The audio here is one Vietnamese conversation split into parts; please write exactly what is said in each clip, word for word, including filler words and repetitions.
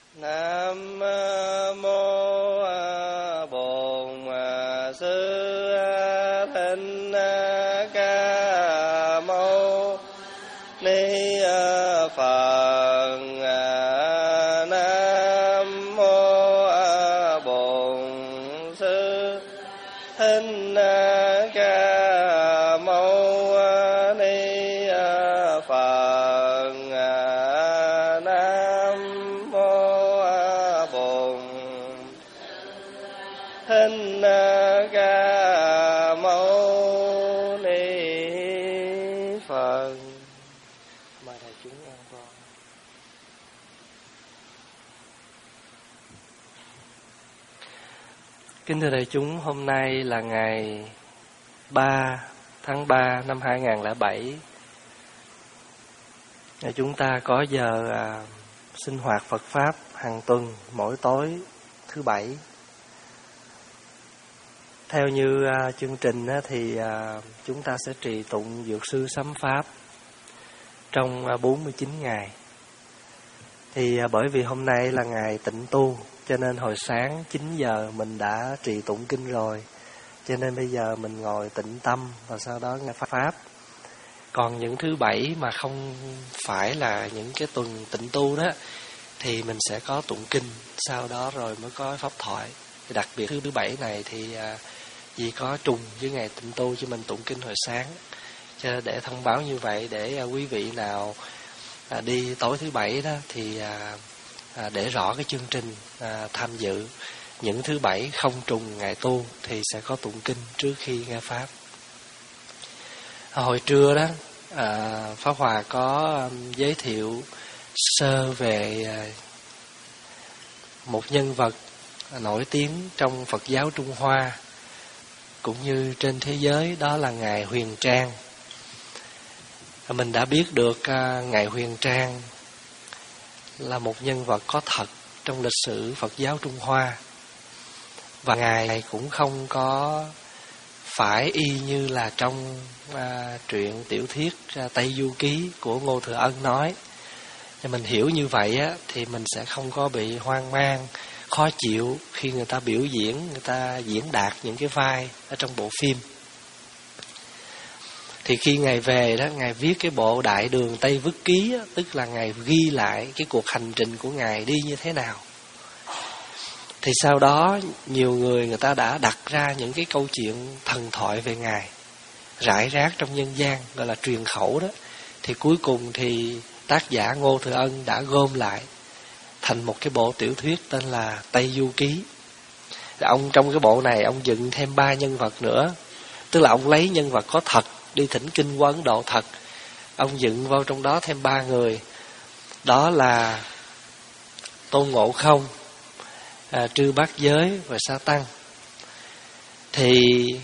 Nam mô Bổn Sư Thích Ca Mâu Ni Phật. Nam mô Bổn Sư Thích Ca Mâu Ni Phật. Nam mô Bổn Thích Ca Mâu Ni Phật. Mời đại chúng an toàn. Kính thưa đại chúng, hôm nay là ngày ba tháng ba năm hai nghìn không trăm lẻ bảy. Chúng ta có giờ à, sinh hoạt Phật Pháp hàng tuần mỗi tối thứ bảy. Theo như à, chương trình á, thì à, chúng ta sẽ trì tụng Dược Sư Sấm Pháp trong à, bốn mươi chín ngày. Thì à, bởi vì hôm nay là ngày tịnh tu, cho nên hồi sáng chín giờ mình đã trì tụng kinh rồi. Cho nên bây giờ mình ngồi tĩnh tâm và sau đó nghe Pháp. Còn những thứ bảy mà không phải là những cái tuần tịnh tu đó thì mình sẽ có tụng kinh, sau đó rồi mới có pháp thoại. Đặc biệt thứ bảy này thì à, vì có trùng với ngày tịnh tu cho mình tụng kinh hồi sáng. Cho nên để thông báo như vậy để à, quý vị nào à, đi tối thứ bảy đó thì à, à, để rõ cái chương trình à, tham dự. Những thứ bảy không trùng ngày tu thì sẽ có tụng kinh trước khi nghe Pháp. Hồi trưa đó, à, Pháp Hòa có um, giới thiệu sơ về à, một nhân vật nổi tiếng trong Phật giáo Trung Hoa cũng như trên thế giới, đó là Ngài Huyền Trang. Mình đã biết được à, Ngài Huyền Trang là một nhân vật có thật trong lịch sử Phật giáo Trung Hoa. Và Ngài này cũng không có phải y như là trong à, truyện tiểu thuyết à, Tây Du Ký của Ngô Thừa Ân nói. Nếu mình hiểu như vậy á, thì mình sẽ không có bị hoang mang, khó chịu khi người ta biểu diễn, người ta diễn đạt những cái vai ở trong bộ phim. Thì khi Ngài về đó, Ngài viết cái bộ Đại Đường Tây Vức Ký á, tức là Ngài ghi lại cái cuộc hành trình của Ngài đi như thế nào. Thì sau đó nhiều người người ta đã đặt ra những cái câu chuyện thần thoại về Ngài rải rác trong nhân gian, gọi là truyền khẩu đó. Thì cuối cùng thì tác giả Ngô Thừa Ân đã gom lại thành một cái bộ tiểu thuyết tên là Tây Du Ký. Ông trong cái bộ này ông dựng thêm ba nhân vật nữa, tức là ông lấy nhân vật có thật đi thỉnh kinh qua Ấn Độ thật, ông dựng vào trong đó thêm ba người, đó là Tôn Ngộ Không, à, Trư Bát Giới và Sa Tăng. Thì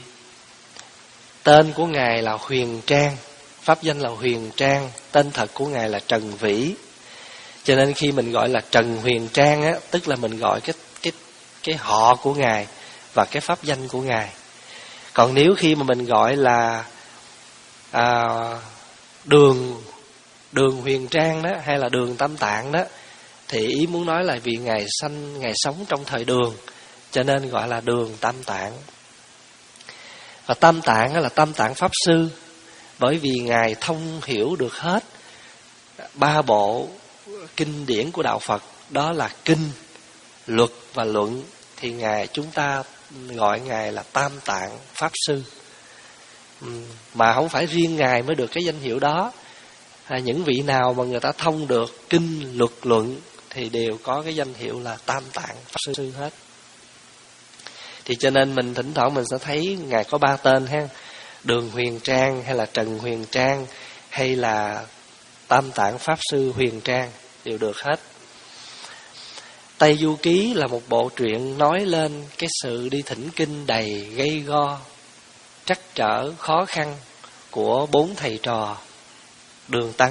tên của Ngài là Huyền Trang, pháp danh là Huyền Trang, tên thật của Ngài là Trần Vĩ. Cho nên khi mình gọi là Trần Huyền Trang á, tức là mình gọi cái cái cái họ của Ngài và cái pháp danh của Ngài. Còn nếu khi mà mình gọi là à, Đường Đường Huyền Trang đó, hay là Đường Tam Tạng đó, thì ý muốn nói là vì Ngài sanh, Ngài sống trong thời Đường, cho nên gọi là Đường Tam Tạng. Và Tam Tạng là Tam Tạng Pháp Sư, bởi vì Ngài thông hiểu được hết ba bộ kinh điển của Đạo Phật, đó là kinh, luật và luận. Thì Ngài, chúng ta gọi Ngài là Tam Tạng Pháp Sư. Mà không phải riêng Ngài mới được cái danh hiệu đó. À, những vị nào mà người ta thông được kinh, luật, luận thì đều có cái danh hiệu là Tam Tạng Pháp Sư hết. Thì cho nên mình thỉnh thoảng mình sẽ thấy Ngài có ba tên ha: Đường Huyền Trang, hay là Trần Huyền Trang, hay là Tam Tạng Pháp Sư Huyền Trang, đều được hết. Tây Du Ký là một bộ truyện nói lên cái sự đi thỉnh kinh đầy gây go, trắc trở, khó khăn của bốn thầy trò Đường Tăng.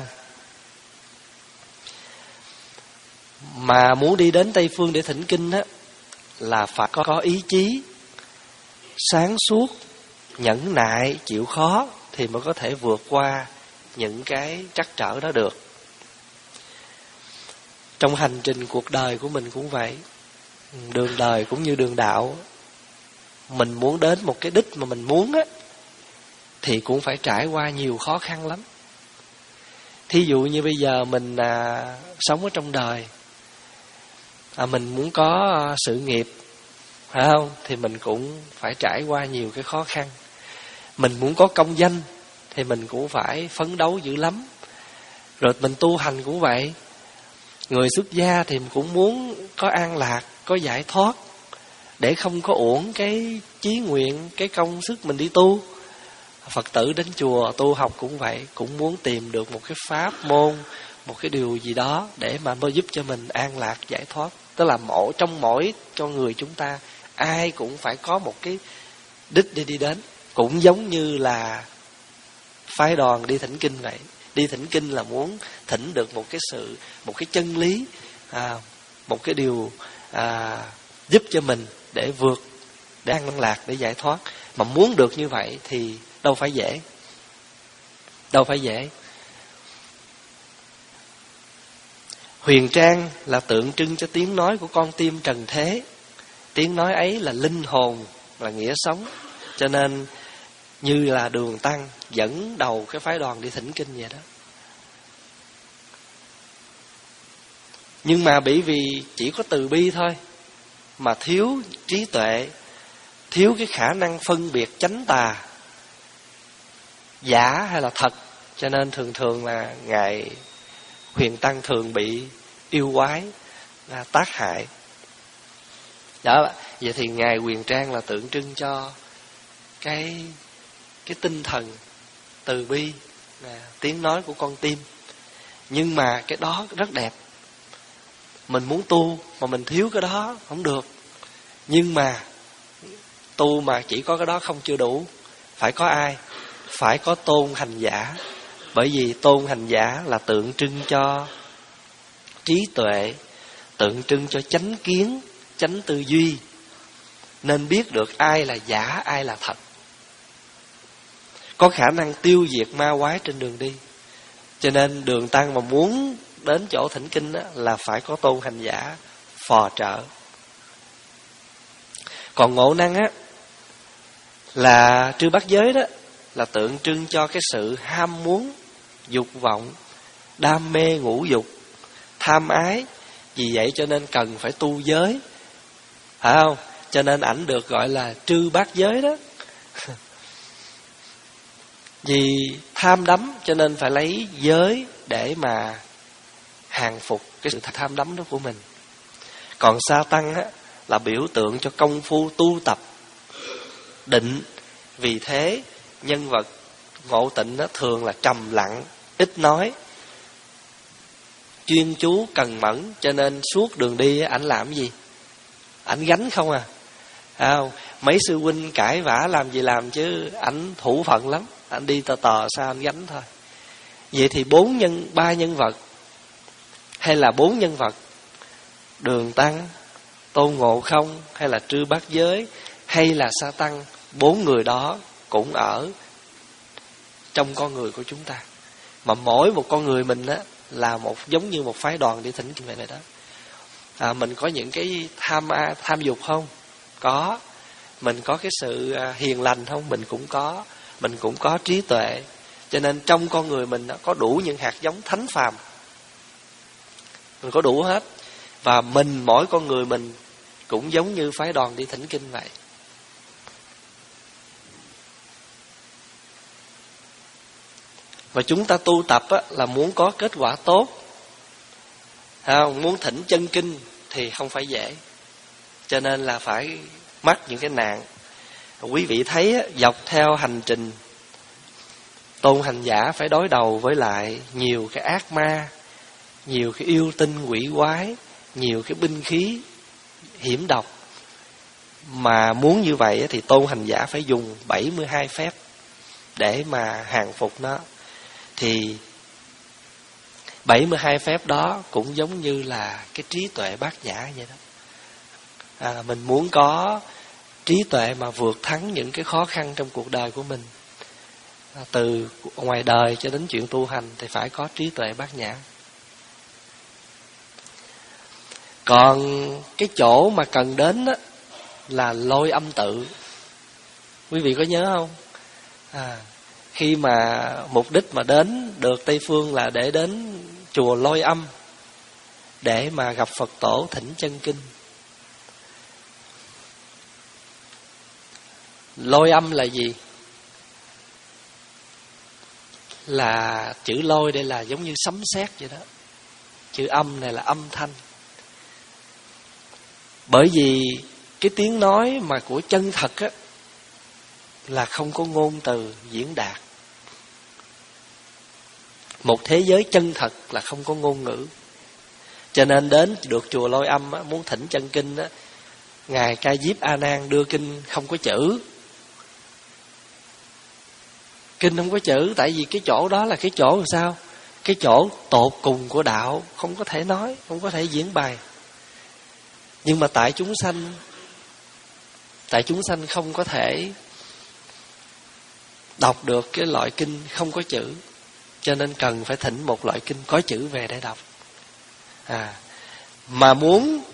Mà muốn đi đến Tây Phương để thỉnh kinh á, là phải có, có ý chí sáng suốt, nhẫn nại, chịu khó thì mới có thể vượt qua những cái trắc trở đó được. Trong hành trình cuộc đời của mình cũng vậy. Đường đời cũng như đường đạo, mình muốn đến một cái đích mà mình muốn á, thì cũng phải trải qua nhiều khó khăn lắm. Thí dụ như bây giờ mình à, sống ở trong đời, à, mình muốn có à, sự nghiệp, phải không? Thì mình cũng phải trải qua nhiều cái khó khăn. Mình muốn có công danh thì mình cũng phải phấn đấu dữ lắm. Rồi mình tu hành cũng vậy. Người xuất gia thì cũng muốn có an lạc, có giải thoát, để không có uổng cái chí nguyện, cái công sức mình đi tu. Phật tử đến chùa tu học cũng vậy, cũng muốn tìm được một cái pháp môn, một cái điều gì đó để mà nó giúp cho mình an lạc, giải thoát. Tức là mỗi trong mỗi con người chúng ta, ai cũng phải có một cái đích để đi đến. Cũng giống như là phái đoàn đi thỉnh kinh vậy. Đi thỉnh kinh là muốn thỉnh được một cái sự, một cái chân lý, à, một cái điều à, giúp cho mình để vượt, để an lạc, để giải thoát. Mà muốn được như vậy thì đâu phải dễ. Đâu phải dễ. Huyền trang là tượng trưng cho tiếng nói của con tim trần thế. Tiếng nói ấy là linh hồn, là nghĩa sống. Cho nên như là Đường Tăng dẫn đầu cái phái đoàn đi thỉnh kinh vậy đó. Nhưng mà bởi vì chỉ có từ bi thôi, mà thiếu trí tuệ, thiếu cái khả năng phân biệt chánh tà, giả hay là thật, cho nên thường thường là Ngài Huyền Tăng thường bị yêu quái tác hại. Đó, vậy thì Ngài Huyền Trang là tượng trưng cho cái cái tinh thần từ bi, là tiếng nói của con tim. Nhưng mà cái đó rất đẹp. Mình muốn tu mà mình thiếu cái đó không được. Nhưng mà tu mà chỉ có cái đó không chưa đủ. Phải có ai? Phải có tôn hành giả. Bởi vì tôn hành giả là tượng trưng cho trí tuệ, tượng trưng cho chánh kiến, chánh tư duy, nên biết được ai là giả, ai là thật, có khả năng tiêu diệt ma quái trên đường đi. Cho nên Đường Tăng mà muốn đến chỗ thỉnh kinh đó, là phải có tôn hành giả phò trợ. Còn Ngộ Năng á, là trư bát giới đó, là tượng trưng cho cái sự ham muốn, dục vọng, đam mê ngũ dục, tham ái. Vì vậy cho nên cần phải tu giới, phải không? Cho nên ảnh được gọi là trư bát giới đó. Vì tham đắm cho nên phải lấy giới để mà hàng phục cái sự tham đắm đó của mình. Còn Sa Tăng á, là biểu tượng cho công phu tu tập định. Vì thế nhân vật Ngộ Tịnh đó thường là trầm lặng, ít nói, chuyên chú, cần mẫn. Cho nên suốt đường đi ảnh làm gì? Ảnh gánh không à. À, mấy sư huynh cãi vã làm gì làm, chứ ảnh thủ phận lắm. Ảnh đi tờ tờ sao anh gánh thôi. Vậy thì bốn nhân, ba nhân vật hay là bốn nhân vật, Đường Tăng, Tôn Ngộ Không hay là trư bát giới hay là Sa Tăng, bốn người đó cũng ở trong con người của chúng ta. Mà mỗi một con người mình á, là một giống như một phái đoàn đi thỉnh kinh vậy đó. À, mình có những cái tham tham dục không? Có. Mình có cái sự hiền lành không? Mình cũng có. Mình cũng có trí tuệ. Cho nên trong con người mình có đủ những hạt giống thánh phàm. Mình có đủ hết. Và mình, mỗi con người mình cũng giống như phái đoàn đi thỉnh kinh vậy. Và chúng ta tu tập á, là muốn có kết quả tốt. Không? Muốn thỉnh chân kinh thì không phải dễ. Cho nên là phải mắc những cái nạn. Quý vị thấy á, dọc theo hành trình, tôn hành giả phải đối đầu với lại nhiều cái ác ma, nhiều cái yêu tinh quỷ quái, nhiều cái binh khí hiểm độc. Mà muốn như vậy thì tôn hành giả phải dùng bảy mươi hai phép để mà hàng phục nó. Thì bảy mươi hai phép đó cũng giống như là cái trí tuệ bát nhã vậy đó. À, mình muốn có trí tuệ mà vượt thắng những cái khó khăn trong cuộc đời của mình, à, từ ngoài đời cho đến chuyện tu hành, thì phải có trí tuệ bát nhã. Còn cái chỗ mà cần đến á là Lôi Âm Tự. Quý vị có nhớ không? À, khi mà mục đích mà đến được Tây Phương là để đến chùa Lôi Âm để mà gặp Phật tổ thỉnh chân kinh. Lôi âm là gì? Là chữ lôi đây là giống như sấm sét vậy đó. Chữ âm này là âm thanh. Bởi vì cái tiếng nói mà của chân thật á là không có ngôn từ diễn đạt. Một thế giới chân thật là không có ngôn ngữ. Cho nên đến được chùa Lôi Âm á, muốn thỉnh chân kinh á, Ngài Ca Diếp A Nan đưa kinh không có chữ. Kinh không có chữ, tại vì cái chỗ đó là cái chỗ làm sao? Cái chỗ tột cùng của đạo, không có thể nói, không có thể diễn bày. Nhưng mà tại chúng sanh, tại chúng sanh không có thể đọc được cái loại kinh không có chữ, cho nên cần phải thỉnh một loại kinh có chữ về để đọc. À, mà muốn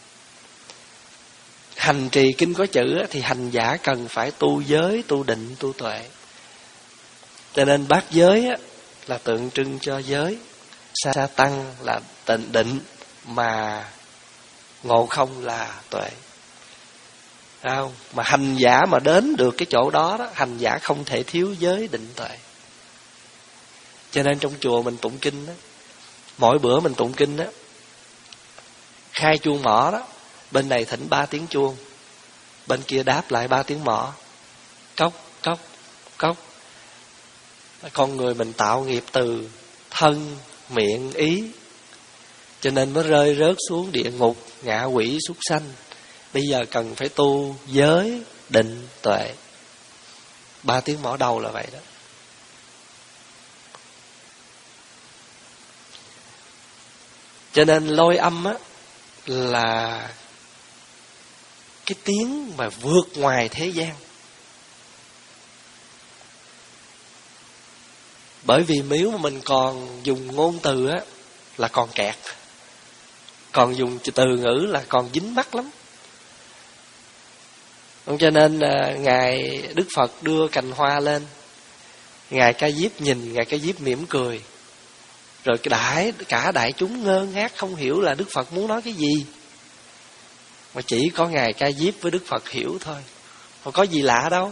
hành trì kinh có chữ thì hành giả cần phải tu giới, tu định, tu tuệ. Cho nên bát giới là tượng trưng cho giới, sa tăng là tịnh định, mà ngộ không là tuệ. Thấy không? Mà hành giả mà đến được cái chỗ đó, đó, hành giả không thể thiếu giới định tuệ. Cho nên trong chùa mình tụng kinh đó, mỗi bữa mình tụng kinh đó, khai chuông mỏ đó, bên này thỉnh ba tiếng chuông, bên kia đáp lại ba tiếng mỏ, cốc cốc cốc. Con người mình tạo nghiệp từ thân, miệng, ý, cho nên mới rơi rớt xuống địa ngục, ngạ quỷ, súc sanh. Bây giờ cần phải tu giới, định, tuệ. Ba tiếng mỏ đầu là vậy đó. Cho nên Lôi Âm á là cái tiếng mà vượt ngoài thế gian. Bởi vì nếu mà mình còn dùng ngôn từ á là còn kẹt, còn dùng từ ngữ là còn dính mắc lắm. Cho nên Ngài Đức Phật đưa cành hoa lên, Ngài Ca Diếp nhìn, Ngài Ca Diếp mỉm cười. Rồi cái đại, cả đại chúng ngơ ngác không hiểu là Đức Phật muốn nói cái gì. Mà chỉ có Ngài Ca Diếp với Đức Phật hiểu thôi. Không có gì lạ đâu.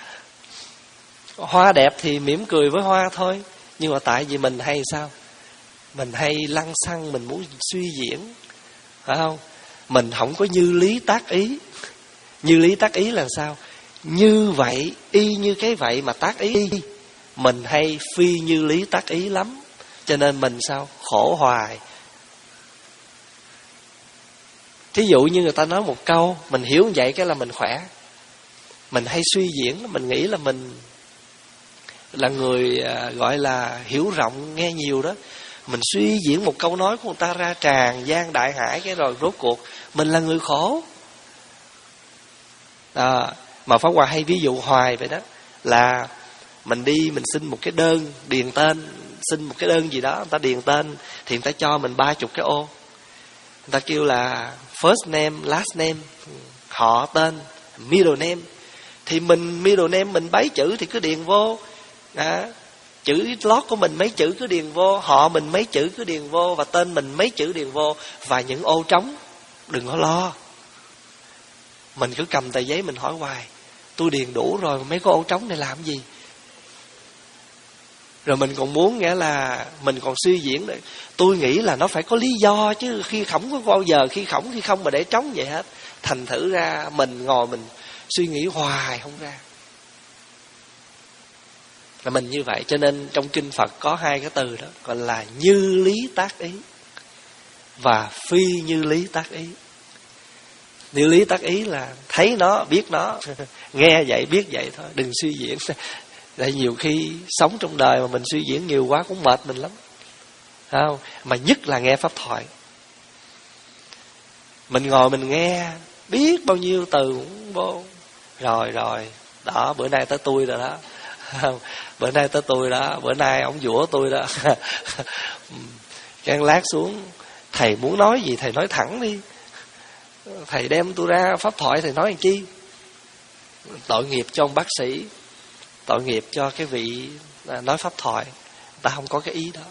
Hoa đẹp thì mỉm cười với hoa thôi. Nhưng mà tại vì mình hay sao? Mình hay lăng xăng, mình muốn suy diễn, phải không? Mình không có như lý tác ý. Như lý tác ý là sao? Như vậy, y như cái vậy mà tác ý. Mình hay phi như lý tác ý lắm. Cho nên mình sao? Khổ hoài. Thí dụ như người ta nói một câu, mình hiểu như vậy cái là mình khỏe. Mình hay suy diễn, mình nghĩ là mình là người à, gọi là hiểu rộng, nghe nhiều đó. Mình suy diễn một câu nói của người ta ra tràn gian đại hải, cái rồi rốt cuộc mình là người khổ. À, mà Pháp Hòa hay ví dụ hoài vậy đó, là mình đi mình xin một cái đơn điền tên, xin một cái đơn gì đó, người ta điền tên thì người ta cho mình ba chục cái ô. Người ta kêu là first name, last name, họ tên, middle name. Thì mình middle name mình bấy chữ thì cứ điền vô. À, chữ lót của mình mấy chữ cứ điền vô, họ mình mấy chữ cứ điền vô, và tên mình mấy chữ điền vô. Và những ô trống đừng có lo. Mình cứ cầm tờ giấy mình hỏi hoài, tôi điền đủ rồi, mấy cái ô trống này làm gì? Rồi mình còn muốn, nghĩa là mình còn suy diễn đấy. Tôi nghĩ là nó phải có lý do chứ, khi khổng có bao giờ khi khổng khi không mà để trống vậy hết. Thành thử ra mình ngồi mình suy nghĩ hoài không ra. Là mình như vậy. Cho nên trong kinh Phật có hai cái từ đó, gọi là như lý tác ý và phi như lý tác ý. Như lý tác ý là thấy nó, biết nó, nghe vậy biết vậy thôi, đừng suy diễn. Tại nhiều khi sống trong đời mà mình suy diễn nhiều quá cũng mệt mình lắm, phải không? Mà nhất là nghe pháp thoại, mình ngồi mình nghe biết bao nhiêu từ cũng vô. Rồi rồi đó, bữa nay tới tôi rồi đó, bữa nay tới tôi đó, bữa nay ông giũa tôi đó. Cái lát xuống Thầy muốn nói gì thầy nói thẳng đi. Thầy đem tôi ra pháp thoại thầy nói làm chi? Tội nghiệp cho ông bác sĩ, tội nghiệp cho cái vị nói pháp thoại. Ta không có cái ý đó.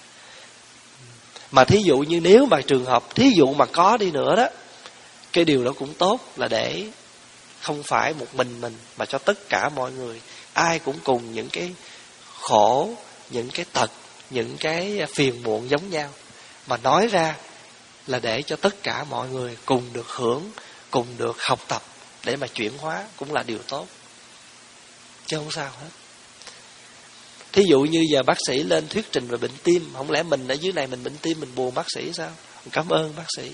Mà thí dụ như nếu mà trường hợp, thí dụ mà có đi nữa đó, cái điều đó cũng tốt, là để không phải một mình mình, mà cho tất cả mọi người, ai cũng cùng những cái khổ, những cái tật, những cái phiền muộn giống nhau. Mà nói ra là để cho tất cả mọi người cùng được hưởng, cùng được học tập, để mà chuyển hóa cũng là điều tốt, chứ không sao hết. Thí dụ như giờ bác sĩ lên thuyết trình về bệnh tim, không lẽ mình ở dưới này mình bệnh tim mình buồn bác sĩ sao? Cảm ơn bác sĩ.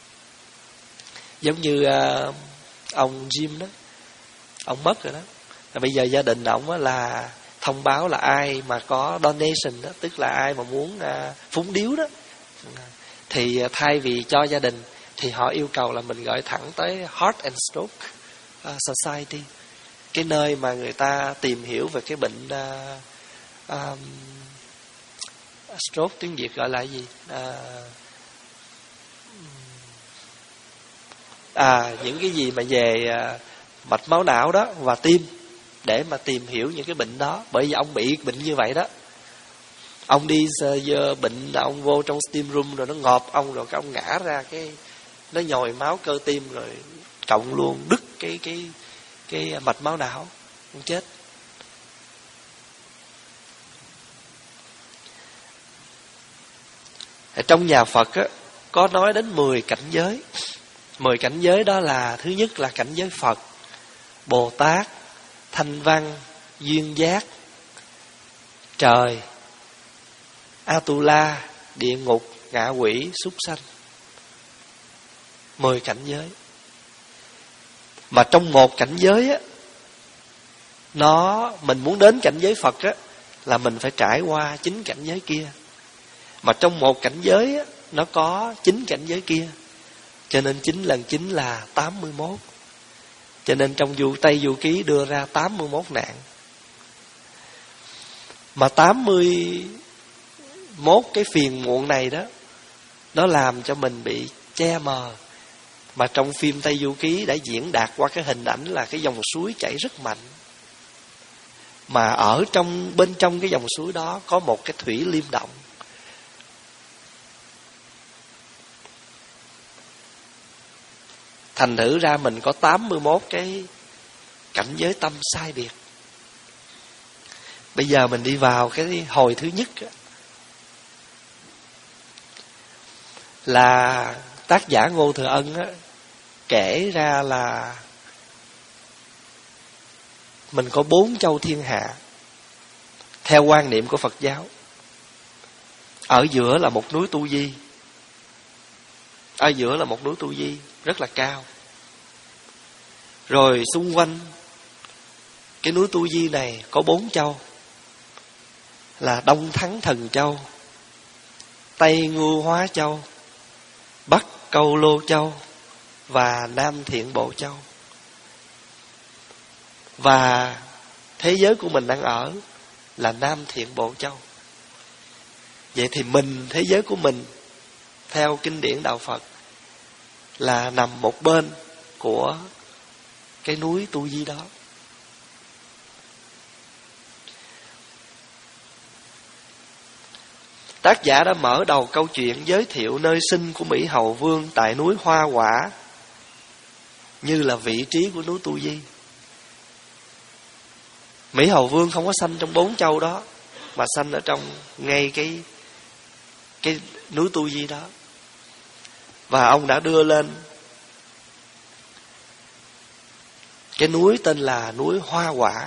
Giống như uh, ông Jim đó, ông mất rồi đó. Và bây giờ gia đình ông là thông báo là ai mà có donation đó, tức là ai mà muốn uh, phúng điếu đó, thì thay vì cho gia đình thì họ yêu cầu là mình gọi thẳng tới Heart and Stroke uh, Society, cái nơi mà người ta tìm hiểu về cái bệnh uh, um, stroke, tiếng Việt gọi là gì? Uh, à những cái gì mà về uh, mạch máu não đó và tim, để mà tìm hiểu những cái bệnh đó. Bởi vì ông bị bệnh như vậy đó, ông đi giờ bệnh, ông vô trong steam room rồi nó ngọt ông, rồi cái ông ngã ra, cái nó nhồi máu cơ tim, rồi cộng luôn đứt cái cái cái mạch máu não, ông chết. Ở trong nhà Phật á, có nói đến mười cảnh giới. Mười cảnh giới đó là: thứ nhất là cảnh giới Phật, Bồ Tát, Thanh Văn, Duyên Giác, trời, Atula, địa ngục, ngạ quỷ, súc sanh. Mười cảnh giới. Mà trong một cảnh giới á, nó mình muốn đến cảnh giới Phật á, là mình phải trải qua chín cảnh giới kia. Mà trong một cảnh giới á, nó có chín cảnh giới kia, cho nên chín lần chín là tám mươi mốt. Cho nên trong du Tây Du Ký đưa ra tám mươi mốt nạn. Mà tám mươi mốt cái phiền muộn này đó, nó làm cho mình bị che mờ. Mà trong phim Tây Du Ký đã diễn đạt qua cái hình ảnh là cái dòng suối chảy rất mạnh. Mà ở trong bên trong cái dòng suối đó có một cái thủy liêm động. Thành thử ra mình có tám mươi mốt cái cảnh giới tâm sai biệt. Bây giờ mình đi vào cái hồi thứ nhất á, là tác giả Ngô Thừa Ân á, kể ra là mình có bốn châu thiên hạ theo quan niệm của Phật giáo. Ở giữa là một núi Tu Di. Ở giữa là một núi Tu Di rất là cao. Rồi xung quanh cái núi Tu Di này có bốn châu, là Đông Thắng Thần Châu, Tây Ngưu Hóa Châu, Bắc Câu Lô Châu và Nam Thiện Bộ Châu. Và thế giới của mình đang ở là Nam Thiện Bộ Châu. Vậy thì mình, thế giới của mình theo kinh điển đạo Phật là nằm một bên của cái núi Tu Di đó. Tác giả đã mở đầu câu chuyện giới thiệu nơi sinh của Mỹ Hầu Vương tại núi Hoa Quả như là vị trí của núi Tu Di. Mỹ Hầu Vương không có sanh trong bốn châu đó, mà sanh ở trong ngay cái cái núi Tu Di đó. Và ông đã đưa lên cái núi tên là núi Hoa Quả,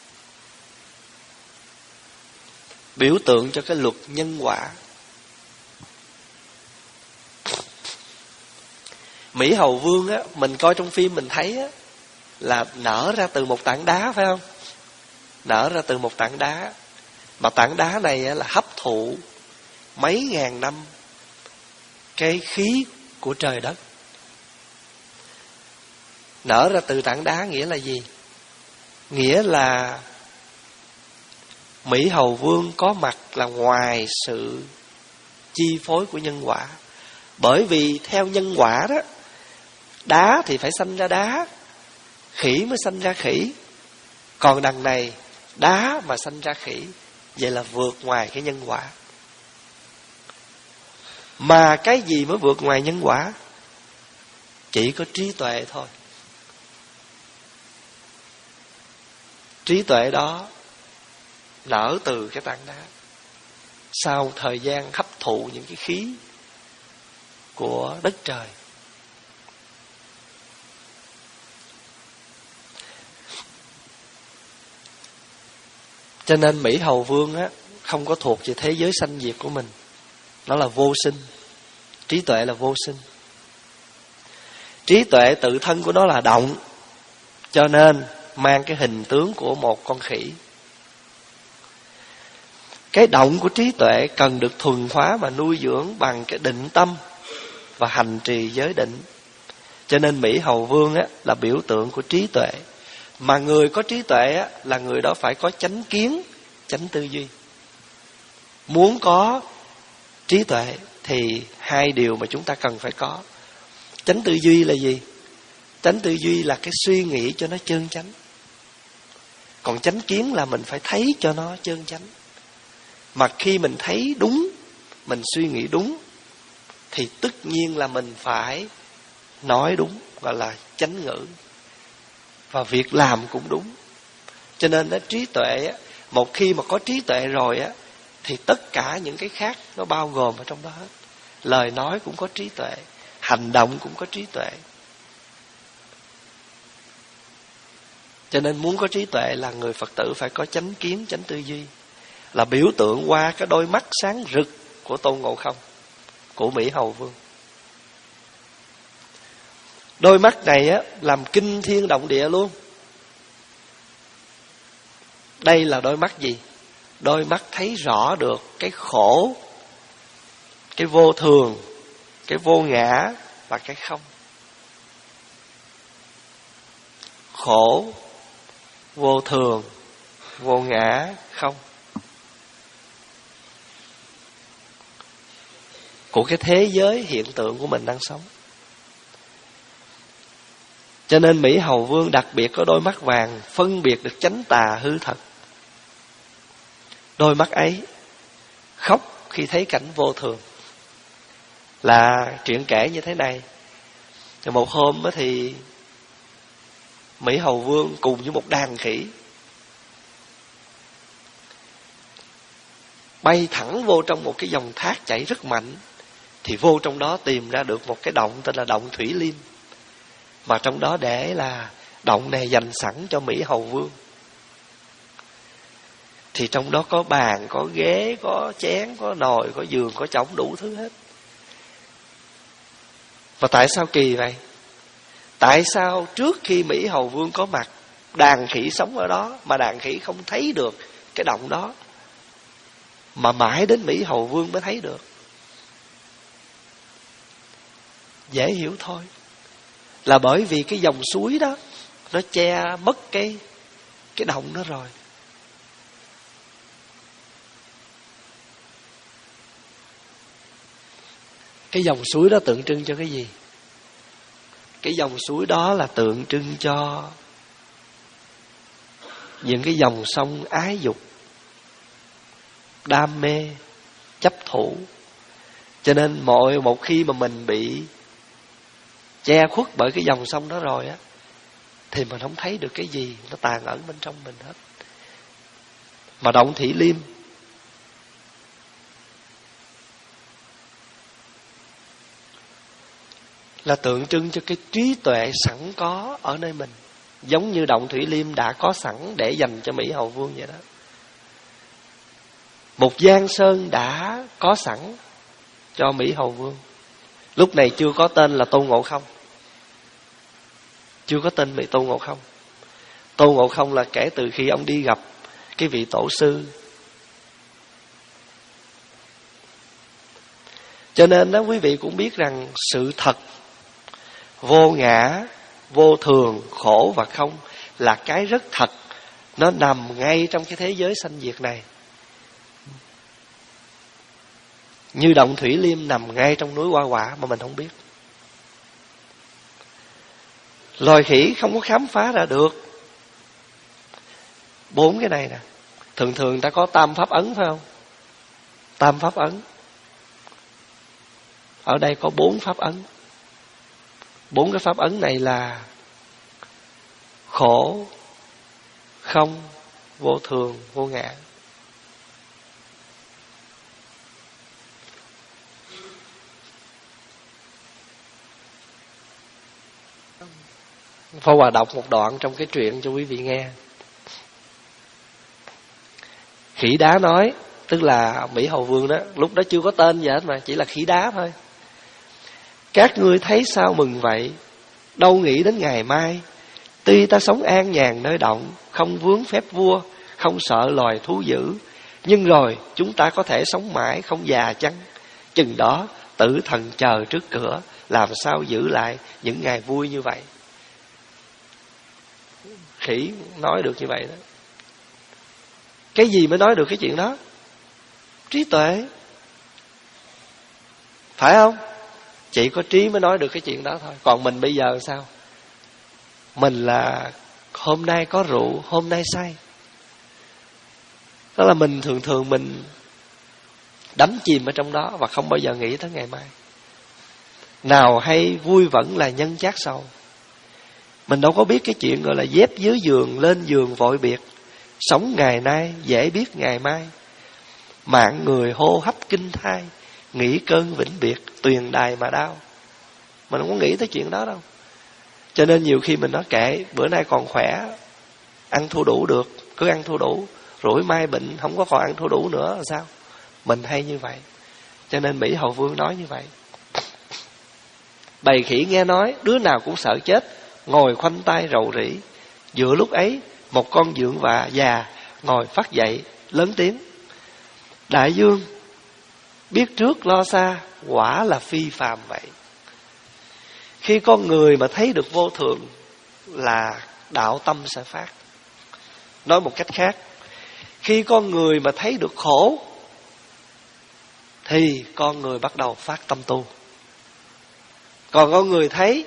biểu tượng cho cái luật nhân quả. Mỹ Hầu Vương á, mình coi trong phim mình thấy á, là nở ra từ một tảng đá, phải không? Nở ra từ một tảng đá. Mà tảng đá này á, là hấp thụ mấy ngàn năm cái khí của trời đất. Nở ra từ tảng đá nghĩa là gì? Nghĩa là Mỹ Hầu Vương có mặt là ngoài sự chi phối của nhân quả, Bởi vì theo nhân quả đó, đá thì phải sanh ra đá, khỉ mới sanh ra khỉ. Còn đằng này đá mà sanh ra khỉ, vậy là vượt ngoài cái nhân quả. Mà cái gì mới vượt ngoài nhân quả? Chỉ có trí tuệ thôi. Trí tuệ đó nở từ cái tảng đá, sau thời gian hấp thụ những cái khí của đất trời. Cho nên Mỹ Hầu Vương á, không có thuộc về thế giới sanh diệt của mình. Nó là vô sinh. Trí tuệ là vô sinh. Trí tuệ tự thân của nó là động, cho nên mang cái hình tướng của một con khỉ. Cái động của trí tuệ cần được thuần hóa và nuôi dưỡng bằng cái định tâm và hành trì giới định. Cho nên Mỹ Hầu Vương á, là biểu tượng của trí tuệ. Mà người có trí tuệ á, là người đó phải có chánh kiến, chánh tư duy. Muốn có trí tuệ thì hai điều mà chúng ta cần phải có. Chánh tư duy là gì? Chánh tư duy là cái suy nghĩ cho nó chân chánh. Còn chánh kiến là mình phải thấy cho nó chân chánh. Mà khi mình thấy đúng, mình suy nghĩ đúng, thì tất nhiên là mình phải nói đúng, gọi là chánh ngữ. Và việc làm cũng đúng. Cho nên đó, trí tuệ á, một khi mà có trí tuệ rồi á, thì tất cả những cái khác nó bao gồm ở trong đó hết. Lời nói cũng có trí tuệ, hành động cũng có trí tuệ. Cho nên muốn có trí tuệ là người Phật tử phải có chánh kiến, chánh tư duy. Là biểu tượng qua cái đôi mắt sáng rực của Tôn Ngộ Không, của Mỹ Hầu Vương. Đôi mắt này á, làm kinh thiên động địa luôn. Đây là đôi mắt gì? Đôi mắt thấy rõ được cái khổ, cái vô thường, cái vô ngã và cái không. Khổ, vô thường, vô ngã, không. Của cái thế giới hiện tượng của mình đang sống. Cho nên Mỹ Hầu Vương đặc biệt có đôi mắt vàng, phân biệt được chánh tà hư thật. Đôi mắt ấy khóc khi thấy cảnh vô thường. Là chuyện kể như thế này. Một hôm thì Mỹ Hầu Vương cùng với một đàn khỉ bay thẳng vô trong một cái dòng thác chảy rất mạnh. Thì vô trong đó tìm ra được một cái động tên là động Thủy Liêm. Mà trong đó để là động này dành sẵn cho Mỹ Hầu Vương. Thì trong đó có bàn, có ghế, có chén, có nồi, có giường, có chõng, đủ thứ hết. Và tại sao kỳ vậy? Tại sao trước khi Mỹ Hầu Vương có mặt, đàn khỉ sống ở đó mà đàn khỉ không thấy được cái động đó, mà mãi đến Mỹ Hầu Vương mới thấy được? Dễ hiểu thôi. Là bởi vì cái dòng suối đó nó che mất cái cái động đó rồi. Cái dòng suối đó tượng trưng cho cái gì? Cái dòng suối đó là tượng trưng cho những cái dòng sông ái dục, đam mê, chấp thủ. Cho nên mọi một khi mà mình bị che khuất bởi cái dòng sông đó rồi á, thì mình không thấy được cái gì nó tàn ẩn bên trong mình hết. Mà động Thủy Liêm là tượng trưng cho cái trí tuệ sẵn có ở nơi mình. Giống như động Thủy Liêm đã có sẵn để dành cho Mỹ Hầu Vương vậy đó. Một Giang Sơn đã có sẵn cho Mỹ Hầu Vương. Lúc này chưa có tên là Tôn Ngộ Không. Chưa có tên Mỹ Tôn Ngộ Không. Tôn Ngộ Không là kể từ khi ông đi gặp cái vị tổ sư. Cho nên đó quý vị cũng biết rằng sự thật vô ngã, vô thường, khổ và không là cái rất thật. Nó nằm ngay trong cái thế giới sanh diệt này. Như động Thủy Liêm nằm ngay trong núi Hoa Quả mà mình không biết. Loài khỉ không có khám phá ra được bốn cái này nè. Thường thường người ta có tam pháp ấn phải không? Tam pháp ấn. Ở đây có bốn pháp ấn. Bốn cái pháp ấn này là khổ, không, vô thường, vô ngã. Pháp Hòa đọc một đoạn trong cái truyện cho quý vị nghe. Khỉ đá nói, tức là Mỹ Hầu Vương đó, lúc đó chưa có tên gì hết mà, chỉ là khỉ đá thôi. Các ngươi thấy sao mừng vậy? Đâu nghĩ đến ngày mai. Tuy ta sống an nhàn nơi động, không vướng phép vua, không sợ loài thú dữ, nhưng rồi chúng ta có thể sống mãi không già chăng? Chừng đó tử thần chờ trước cửa, làm sao giữ lại những ngày vui như vậy? Khỉ nói được như vậy đó. Cái gì mới nói được cái chuyện đó? Trí tuệ, phải không? Chỉ có trí mới nói được cái chuyện đó thôi. Còn mình bây giờ sao? Mình là hôm nay có rượu, hôm nay say. Đó là mình thường thường mình đắm chìm ở trong đó và không bao giờ nghĩ tới ngày mai. Nào hay vui vẫn là nhân chát sầu. Mình đâu có biết cái chuyện gọi là dép dưới giường, lên giường vội biệt. Sống ngày nay dễ biết ngày mai. Mạng người hô hấp kinh thai, nghĩ cơn vĩnh biệt, tuyền đài mà đau. Mình không có nghĩ tới chuyện đó đâu. Cho nên nhiều khi mình nói kệ, bữa nay còn khỏe, ăn thua đủ được, cứ ăn thua đủ. Rủi mai bệnh, không có còn ăn thua đủ nữa là sao? Mình hay như vậy. Cho nên Mỹ Hầu Vương nói như vậy. Bầy khỉ nghe nói, đứa nào cũng sợ chết, ngồi khoanh tay rầu rĩ. Giữa lúc ấy, một con dượng và già ngồi phát dậy, lớn tiếng: Đại vương, biết trước lo xa, quả là phi phàm vậy. Khi con người mà thấy được vô thường là đạo tâm sẽ phát. Nói một cách khác, khi con người mà thấy được khổ thì con người bắt đầu phát tâm tu. Còn con người thấy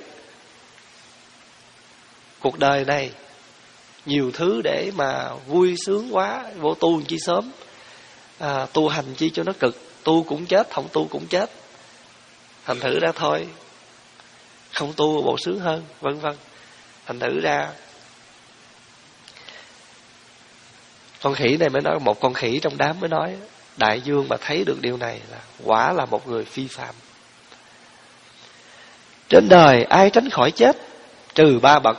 cuộc đời này nhiều thứ để mà vui sướng quá, vô tu chi sớm, à, tu hành chi cho nó cực, tu cũng chết, không tu cũng chết, thành thử ra thôi không tu bộ sướng hơn, vân vân. Thành thử ra con khỉ này mới nói, một con khỉ trong đám mới nói, đại vương mà thấy được điều này là quả là một người phi phàm. Trên đời ai tránh khỏi chết, trừ ba bậc.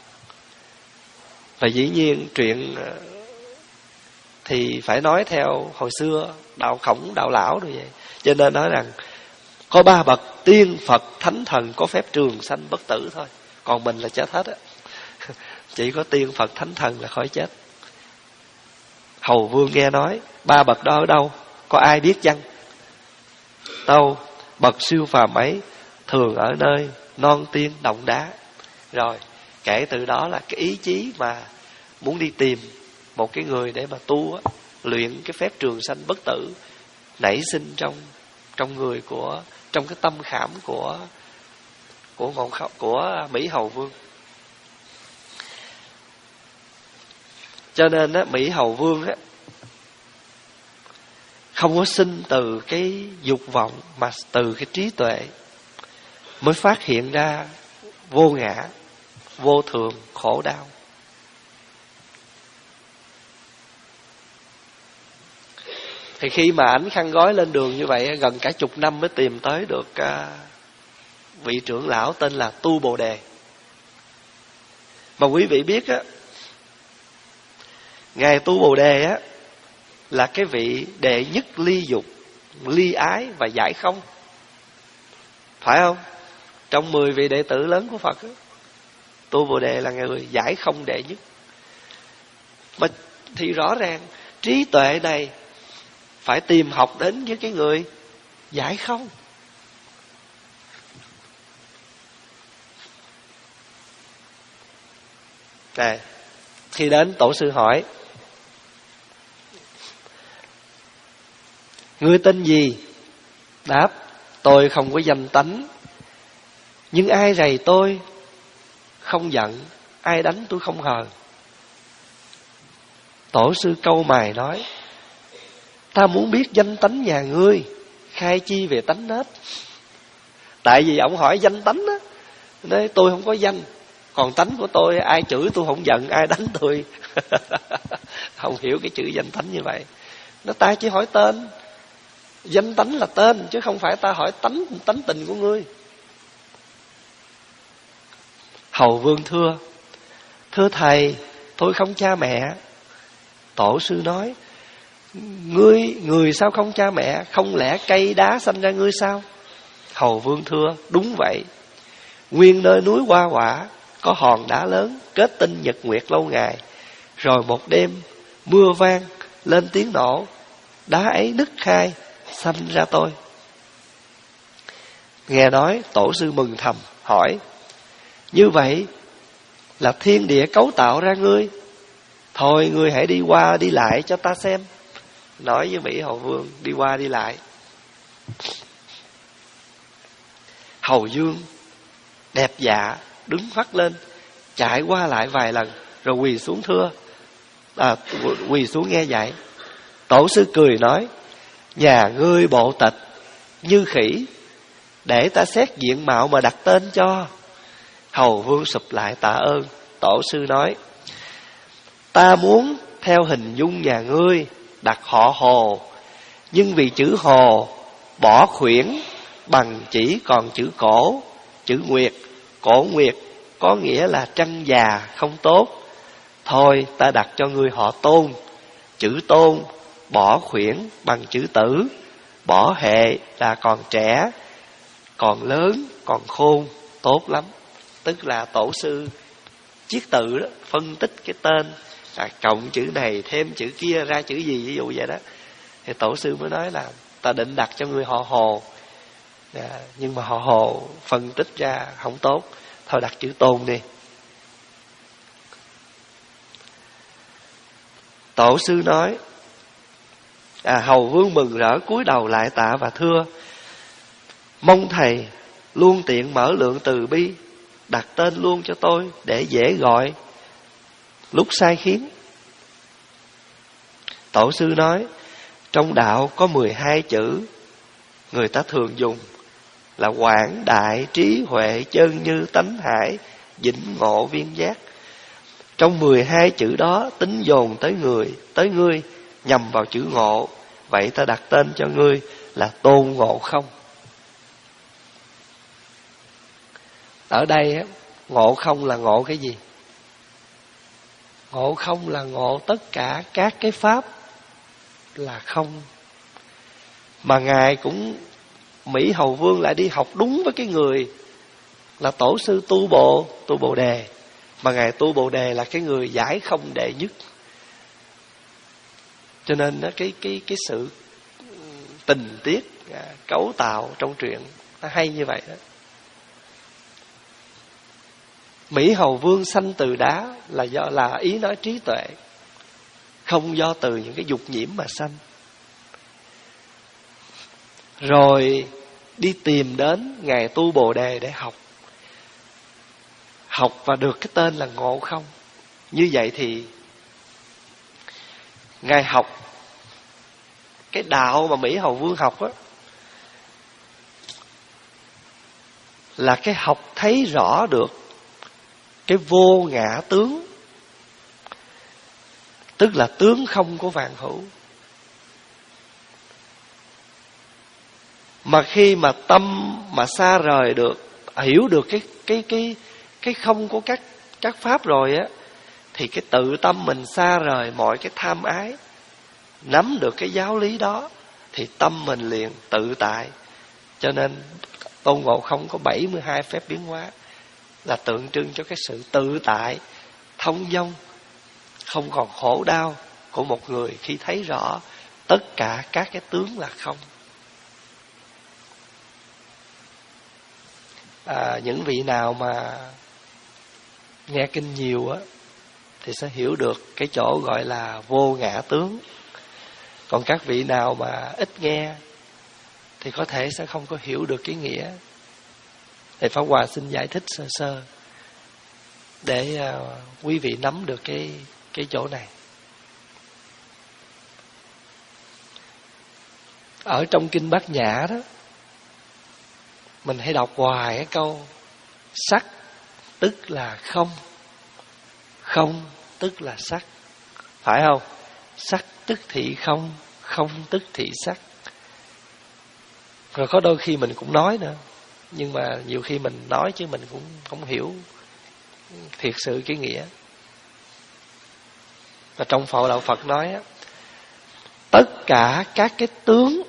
Và dĩ nhiên chuyện thì phải nói theo hồi xưa đạo Khổng, đạo Lão rồi vậy. Cho nên nói rằng có ba bậc: tiên, Phật, Thánh Thần có phép trường sanh bất tử thôi. Còn mình là chết hết á. Chỉ có tiên, Phật, Thánh Thần là khỏi chết. Hầu Vương nghe nói ba bậc đó ở đâu, có ai biết chăng? Đâu, bậc siêu phàm ấy thường ở nơi non tiên động đá. Rồi kể từ đó là cái ý chí mà muốn đi tìm một cái người để mà tu á, luyện cái phép trường sanh bất tử nảy sinh trong trong người của, trong cái tâm khảm của của ngọn của Mỹ Hầu Vương. Cho nên á, Mỹ Hầu Vương á không có sinh từ cái dục vọng, mà từ cái trí tuệ mới phát hiện ra vô ngã, vô thường, khổ đau. Thì khi mà ảnh khăn gói lên đường như vậy, gần cả chục năm mới tìm tới được vị trưởng lão tên là Tu Bồ Đề. Mà quý vị biết á, ngài Tu Bồ Đề á là cái vị đệ nhất ly dục, ly ái và giải không, phải không? Trong mười vị đệ tử lớn của Phật á, Tu Bồ Đề là người giải không đệ nhất. Mà thì rõ ràng trí tuệ này phải tìm học đến với cái người giải không. Này, khi đến tổ sư hỏi: Ngươi tên gì? Đáp: tôi không có danh tánh, nhưng ai rầy tôi không giận, ai đánh tôi không hờn. Tổ sư cau mày nói: ta muốn biết danh tánh nhà ngươi, khai chi về tánh nết. Tại vì ông hỏi danh tánh á, nói tôi không có danh, còn tánh của tôi ai chửi tôi không giận, ai đánh tôi không hiểu cái chữ danh tánh như vậy. Nó ta chỉ hỏi tên, danh tánh là tên, chứ không phải ta hỏi tánh tánh tình của ngươi. Hầu Vương thưa: thưa thầy, tôi không cha mẹ. Tổ sư nói: Ngươi, người sao không cha mẹ? Không lẽ cây đá sanh ra ngươi sao? Hầu Vương thưa: đúng vậy. Nguyên nơi núi Hoa Quả có hòn đá lớn, kết tinh nhật nguyệt lâu ngày. Rồi một đêm mưa vang lên tiếng nổ, đá ấy nứt khai, sanh ra tôi. Nghe nói, tổ sư mừng thầm, hỏi: như vậy là thiên địa cấu tạo ra ngươi, thôi ngươi hãy đi qua đi lại cho ta xem. Nói với Mỹ Hầu Vương đi qua đi lại. Hầu Dương đẹp dạ đứng phắt lên, chạy qua lại vài lần, rồi quỳ xuống thưa à, quỳ xuống nghe dạy. Tổ sư cười nói: nhà ngươi bộ tịch như khỉ, để ta xét diện mạo mà đặt tên cho. Hầu Vương sụp lại tạ ơn. Tổ sư nói: ta muốn theo hình dung nhà ngươi đặt họ Hồ, nhưng vì chữ Hồ bỏ khuyển bằng chỉ còn chữ Cổ. Chữ Nguyệt, Cổ Nguyệt có nghĩa là trăng già không tốt. Thôi ta đặt cho ngươi họ Tôn. Chữ Tôn bỏ khuyển bằng chữ Tử. Bỏ hệ là còn trẻ, còn lớn, còn khôn, tốt lắm. Tức là tổ sư chiết tự đó, phân tích cái tên, à, cộng chữ này thêm chữ kia ra chữ gì, ví dụ vậy đó. Thì tổ sư mới nói là ta định đặt cho người họ Hồ, à, nhưng mà họ Hồ phân tích ra không tốt, thôi đặt chữ Tôn đi. Tổ sư nói: à, Hầu Vương mừng rỡ cúi đầu lại tạ và thưa: mong thầy luôn tiện mở lượng từ bi, đặt tên luôn cho tôi để dễ gọi lúc sai khiến. Tổ sư nói: trong đạo có mười hai chữ người ta thường dùng là quảng đại trí huệ chân như tánh hải vĩnh ngộ viên giác. Trong mười hai chữ đó tính dồn tới người, tới ngươi, nhằm vào chữ ngộ. Vậy ta đặt tên cho ngươi là Tôn Ngộ Không. Ở đây ngộ không là ngộ cái gì? Ngộ không là ngộ tất cả các cái pháp là không. Mà Ngài cũng, Mỹ Hầu Vương lại đi học đúng với cái người là tổ sư tu bộ, tu Bồ Đề. Mà Ngài tu Bồ Đề là cái người giải không đệ nhất. Cho nên đó, cái, cái, cái sự tình tiết, cấu tạo trong truyện nó hay như vậy đó. Mỹ Hầu Vương sanh từ đá là do là ý nói trí tuệ, không do từ những cái dục nhiễm mà sanh. Rồi đi tìm đến Ngài tu Bồ Đề để học. Học và được cái tên là Ngộ Không. Như vậy thì Ngài học cái đạo mà Mỹ Hầu Vương học á, là cái học thấy rõ được cái vô ngã tướng, tức là tướng không của vạn hữu. Mà khi mà tâm mà xa rời được, hiểu được cái cái cái cái không của các các pháp rồi á, thì cái tự tâm mình xa rời mọi cái tham ái. Nắm được cái giáo lý đó thì tâm mình liền tự tại. Cho nên Tôn Ngộ Không có bảy mươi hai phép biến hóa, là tượng trưng cho cái sự tự tại, thông dong, không còn khổ đau của một người khi thấy rõ tất cả các cái tướng là không. À, những vị nào mà nghe kinh nhiều á thì sẽ hiểu được cái chỗ gọi là vô ngã tướng. Còn các vị nào mà ít nghe thì có thể sẽ không có hiểu được cái nghĩa. Thì Pháp Hòa xin giải thích sơ sơ để uh, quý vị nắm được cái cái chỗ này. Ở trong kinh Bát Nhã đó, mình hay đọc hoài cái câu sắc tức là không, không tức là sắc, phải không? Sắc tức thị không, không tức thị sắc. Rồi có đôi khi mình cũng nói nữa, nhưng mà nhiều khi mình nói chứ mình cũng không hiểu thiệt sự cái nghĩa. Và trong Phổ Đạo Phật nói á, tất cả các cái tướng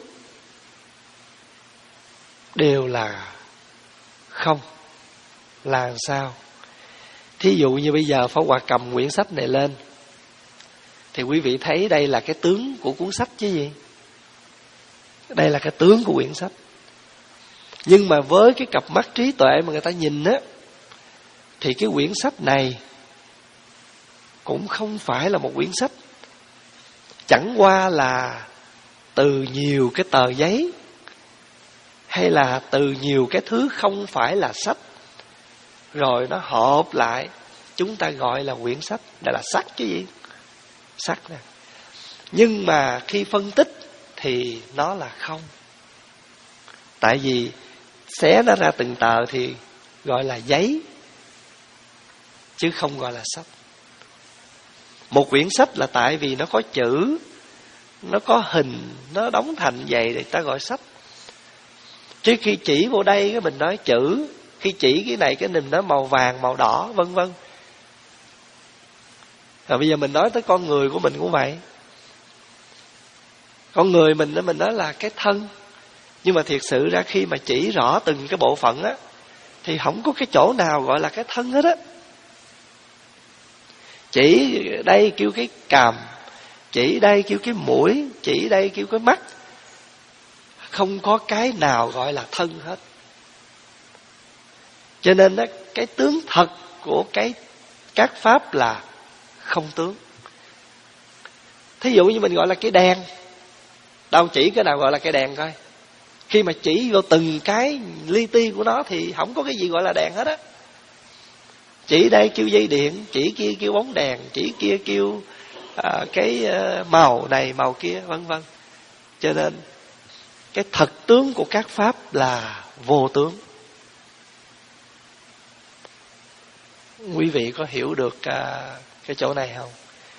đều là không. Là làm sao? Thí dụ như bây giờ Pháp Hòa cầm quyển sách này lên, thì quý vị thấy đây là cái tướng của cuốn sách chứ gì? Đây là cái tướng của quyển sách. Nhưng mà với cái cặp mắt trí tuệ mà người ta nhìn á, thì cái quyển sách này cũng không phải là một quyển sách. Chẳng qua là từ nhiều cái tờ giấy, hay là từ nhiều cái thứ không phải là sách, rồi nó hợp lại, chúng ta gọi là quyển sách. Đây là sách chứ gì? Sách nè. Nhưng mà khi phân tích thì nó là không. Tại vì xé nó ra từng tờ thì gọi là giấy, chứ không gọi là sách. Một quyển sách là tại vì nó có chữ, nó có hình, nó đóng thành vậy để ta gọi sách. Chứ khi chỉ vô đây cái mình nói chữ, khi chỉ cái này cái nền nó màu vàng, màu đỏ, vân vân. Rồi bây giờ mình nói tới con người của mình cũng vậy. Con người mình đó, mình nói là cái thân. Nhưng mà thiệt sự ra khi mà chỉ rõ từng cái bộ phận á, thì không có cái chỗ nào gọi là cái thân hết á. Chỉ đây kêu cái cằm, chỉ đây kêu cái mũi, chỉ đây kêu cái mắt. Không có cái nào gọi là thân hết. Cho nên đó, cái tướng thật của cái các pháp là không tướng. Thí dụ như mình gọi là cái đèn, đâu chỉ cái nào gọi là cái đèn coi. Khi mà chỉ vô từng cái li ti của nó thì không có cái gì gọi là đèn hết á. Chỉ đây kêu dây điện, chỉ kia kêu bóng đèn, chỉ kia kêu à, cái uh, màu này màu kia, vân vân. Cho nên cái thật tướng của các pháp là vô tướng. Quý vị có hiểu được uh, cái chỗ này không?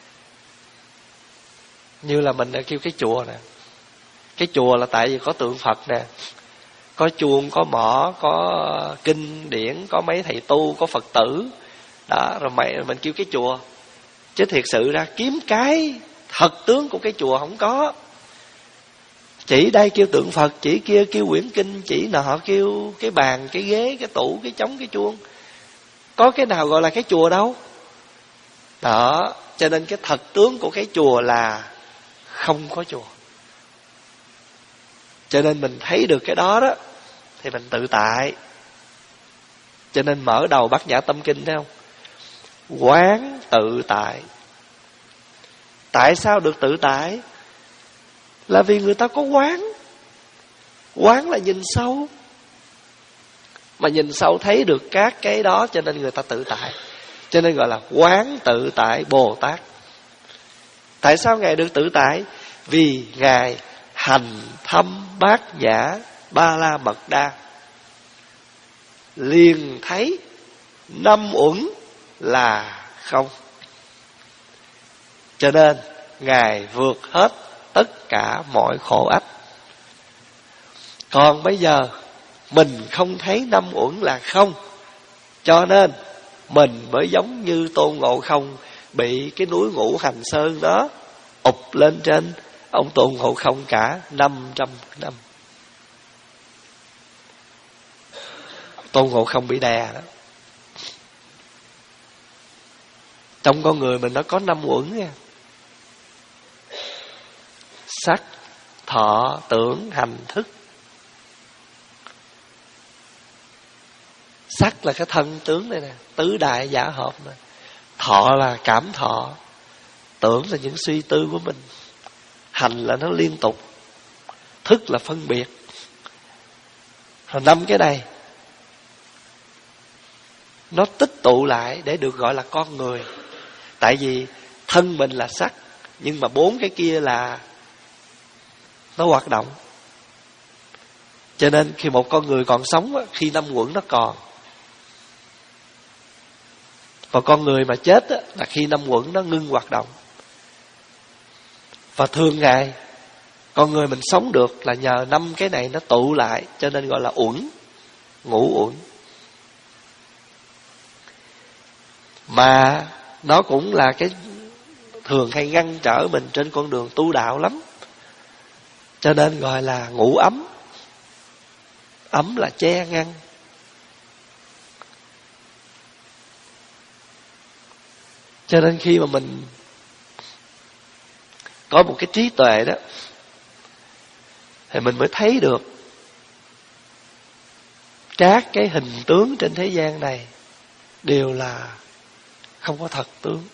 Như là mình đã kêu cái chùa nè. Cái chùa là tại vì có tượng Phật nè, có chuông, có mõ, có kinh điển, có mấy thầy tu, có Phật tử. Đó, rồi mày mình kêu cái chùa. Chứ thiệt sự ra kiếm cái thật tướng của cái chùa không có. Chỉ đây kêu tượng Phật, chỉ kia kêu quyển kinh, chỉ nọ kêu cái bàn, cái ghế, cái tủ, cái trống, cái chuông. Có cái nào gọi là cái chùa đâu. Đó, cho nên cái thật tướng của cái chùa là không có chùa. Cho nên mình thấy được cái đó đó thì mình tự tại. Cho nên mở đầu Bát Nhã Tâm Kinh thấy không? Quán tự tại. Tại sao được tự tại? Là vì người ta có quán. Quán là nhìn sâu. Mà nhìn sâu thấy được các cái đó, cho nên người ta tự tại. Cho nên gọi là quán tự tại Bồ Tát. Tại sao Ngài được tự tại? Vì Ngài hành thâm Bát Nhã Ba La Mật Đa, liền thấy năm uẩn là không. Cho nên Ngài vượt hết tất cả mọi khổ ách. Còn bây giờ mình không thấy năm uẩn là không, cho nên mình mới giống như Tôn Ngộ Không bị cái núi Ngũ Hành Sơn đó ụp lên trên ông Tôn Ngộ Không cả năm trăm năm. Tôn Ngộ Không bị đè đó. Trong con người mình nó có năm uẩn nha: sắc, thọ, tưởng, hành, thức. Sắc là cái thân tướng đây nè, tứ đại giả hợp nè. Thọ là cảm thọ, tưởng là những suy tư của mình, hành là nó liên tục, thức là phân biệt. Rồi năm cái này nó tích tụ lại để được gọi là con người. Tại vì thân mình là sắc, nhưng mà bốn cái kia là nó hoạt động. Cho nên khi một con người còn sống, khi năm uẩn nó còn. Và con người mà chết là khi năm uẩn nó ngưng hoạt động. Và thường ngày con người mình sống được là nhờ năm cái này nó tụ lại, cho nên gọi là uẩn, ngũ uẩn. Mà nó cũng là cái thường hay ngăn trở mình trên con đường tu đạo lắm, cho nên gọi là ngũ ấm. Ấm là che ngăn. Cho nên khi mà mình có một cái trí tuệ đó, thì mình mới thấy được các cái hình tướng trên thế gian này đều là không có thật tướng.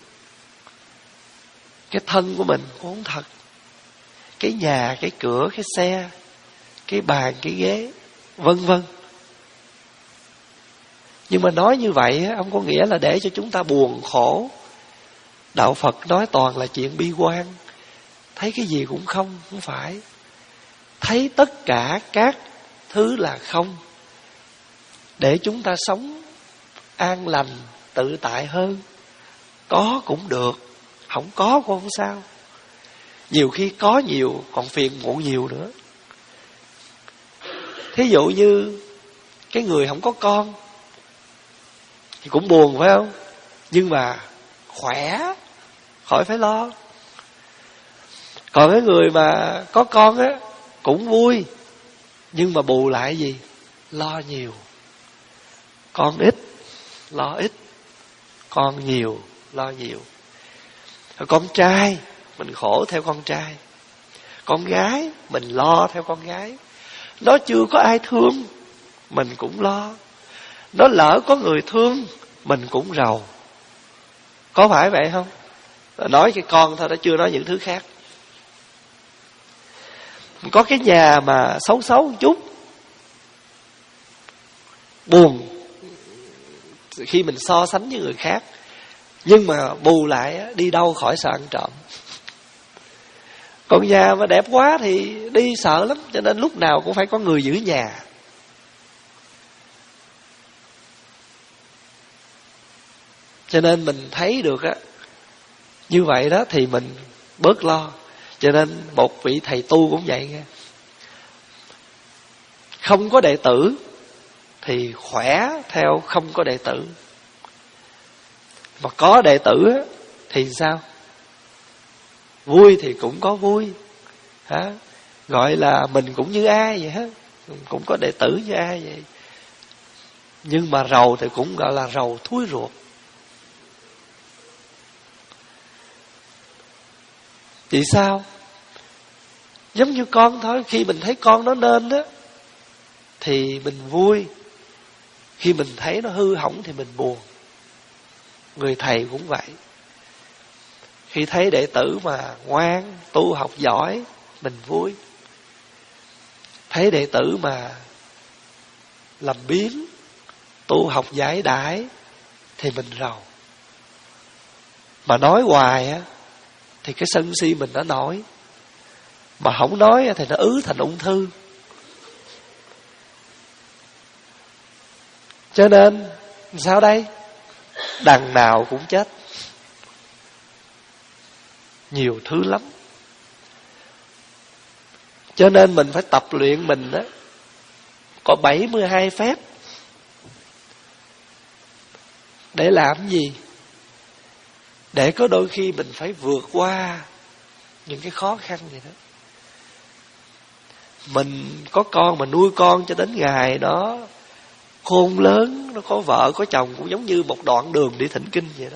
Cái thân của mình cũng không thật. Cái nhà, cái cửa, cái xe, cái bàn, cái ghế, vân vân. Nhưng mà nói như vậy không có nghĩa là để cho chúng ta buồn khổ. Đạo Phật nói toàn là chuyện bi quan. Thấy cái gì cũng không, không phải. Thấy tất cả các thứ là không, để chúng ta sống an lành, tự tại hơn. Có cũng được, không có cũng không sao. Nhiều khi có nhiều còn phiền muộn nhiều nữa. Thí dụ như cái người không có con thì cũng buồn phải không? Nhưng mà khỏe, khỏi phải lo. Còn cái người mà có con á cũng vui, nhưng mà bù lại gì? Lo nhiều. Con ít, lo ít. Con nhiều, lo nhiều. Rồi con trai, mình khổ theo con trai. Con gái, mình lo theo con gái. Nó chưa có ai thương, mình cũng lo. Nó lỡ có người thương, mình cũng rầu. Có phải vậy không? Nói cái con thôi, nó chưa nói những thứ khác. Có cái nhà mà xấu xấu một chút, buồn khi mình so sánh với người khác. Nhưng mà bù lại đi đâu khỏi sợ ăn trộm. Còn nhà mà đẹp quá thì đi sợ lắm. Cho nên lúc nào cũng phải có người giữ nhà. Cho nên mình thấy được á, như vậy đó thì mình bớt lo. Cho nên một vị thầy tu cũng vậy nghe. Không có đệ tử thì khỏe theo không có đệ tử. Mà có đệ tử thì sao? Vui thì cũng có vui, hả? Gọi là mình cũng như ai vậy hết, cũng có đệ tử như ai vậy. Nhưng mà rầu thì cũng gọi là rầu thúi ruột. Vì sao? Giống như con thôi. Khi mình thấy con nó nên đó thì mình vui. Khi mình thấy nó hư hỏng thì mình buồn. Người thầy cũng vậy. Khi thấy đệ tử mà ngoan, tu học giỏi, mình vui. Thấy đệ tử mà làm biếng, tu học giải đãi thì mình rầu. Mà nói hoài á thì cái sân si mình nó nổi. Mà không nói thì nó ứ thành ung thư. Cho nên sao đây? Đằng nào cũng chết. Nhiều thứ lắm. Cho nên mình phải tập luyện mình đó. Có bảy mươi hai phép. Để làm gì? Để có đôi khi mình phải vượt qua những cái khó khăn vậy đó. Mình có con mà nuôi con cho đến ngày đó khôn lớn, nó có vợ có chồng, cũng giống như một đoạn đường đi thỉnh kinh vậy đó.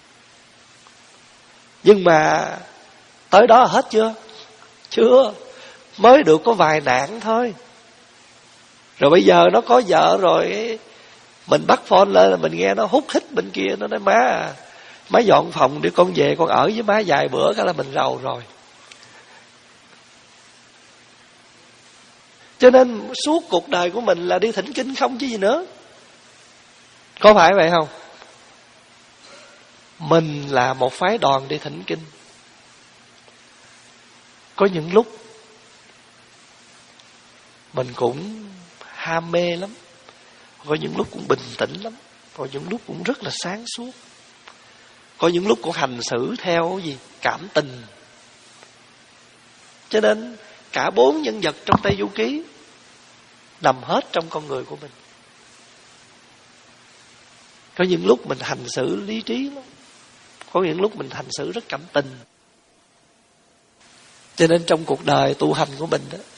Nhưng mà tới đó hết chưa? Chưa. Mới được có vài nạn thôi. Rồi bây giờ nó có vợ rồi, mình bắt phone lên là mình nghe nó hút hít bên kia. Nó nói má à, má dọn phòng để con về con ở với má vài bữa, cái là mình rầu rồi. Cho nên suốt cuộc đời của mình là đi thỉnh kinh không chứ gì nữa. Có phải vậy không? Mình là một phái đoàn đi thỉnh kinh. Có những lúc mình cũng ham mê lắm, có những lúc cũng bình tĩnh lắm, có những lúc cũng rất là sáng suốt, có những lúc cũng hành xử theo gì? Cảm tình. Cho nên cả bốn nhân vật trong Tây Du Ký nằm hết trong con người của mình. Có những lúc mình hành xử lý trí lắm, có những lúc mình hành xử rất cảm tình. Cho nên trong cuộc đời tu hành của mình đó,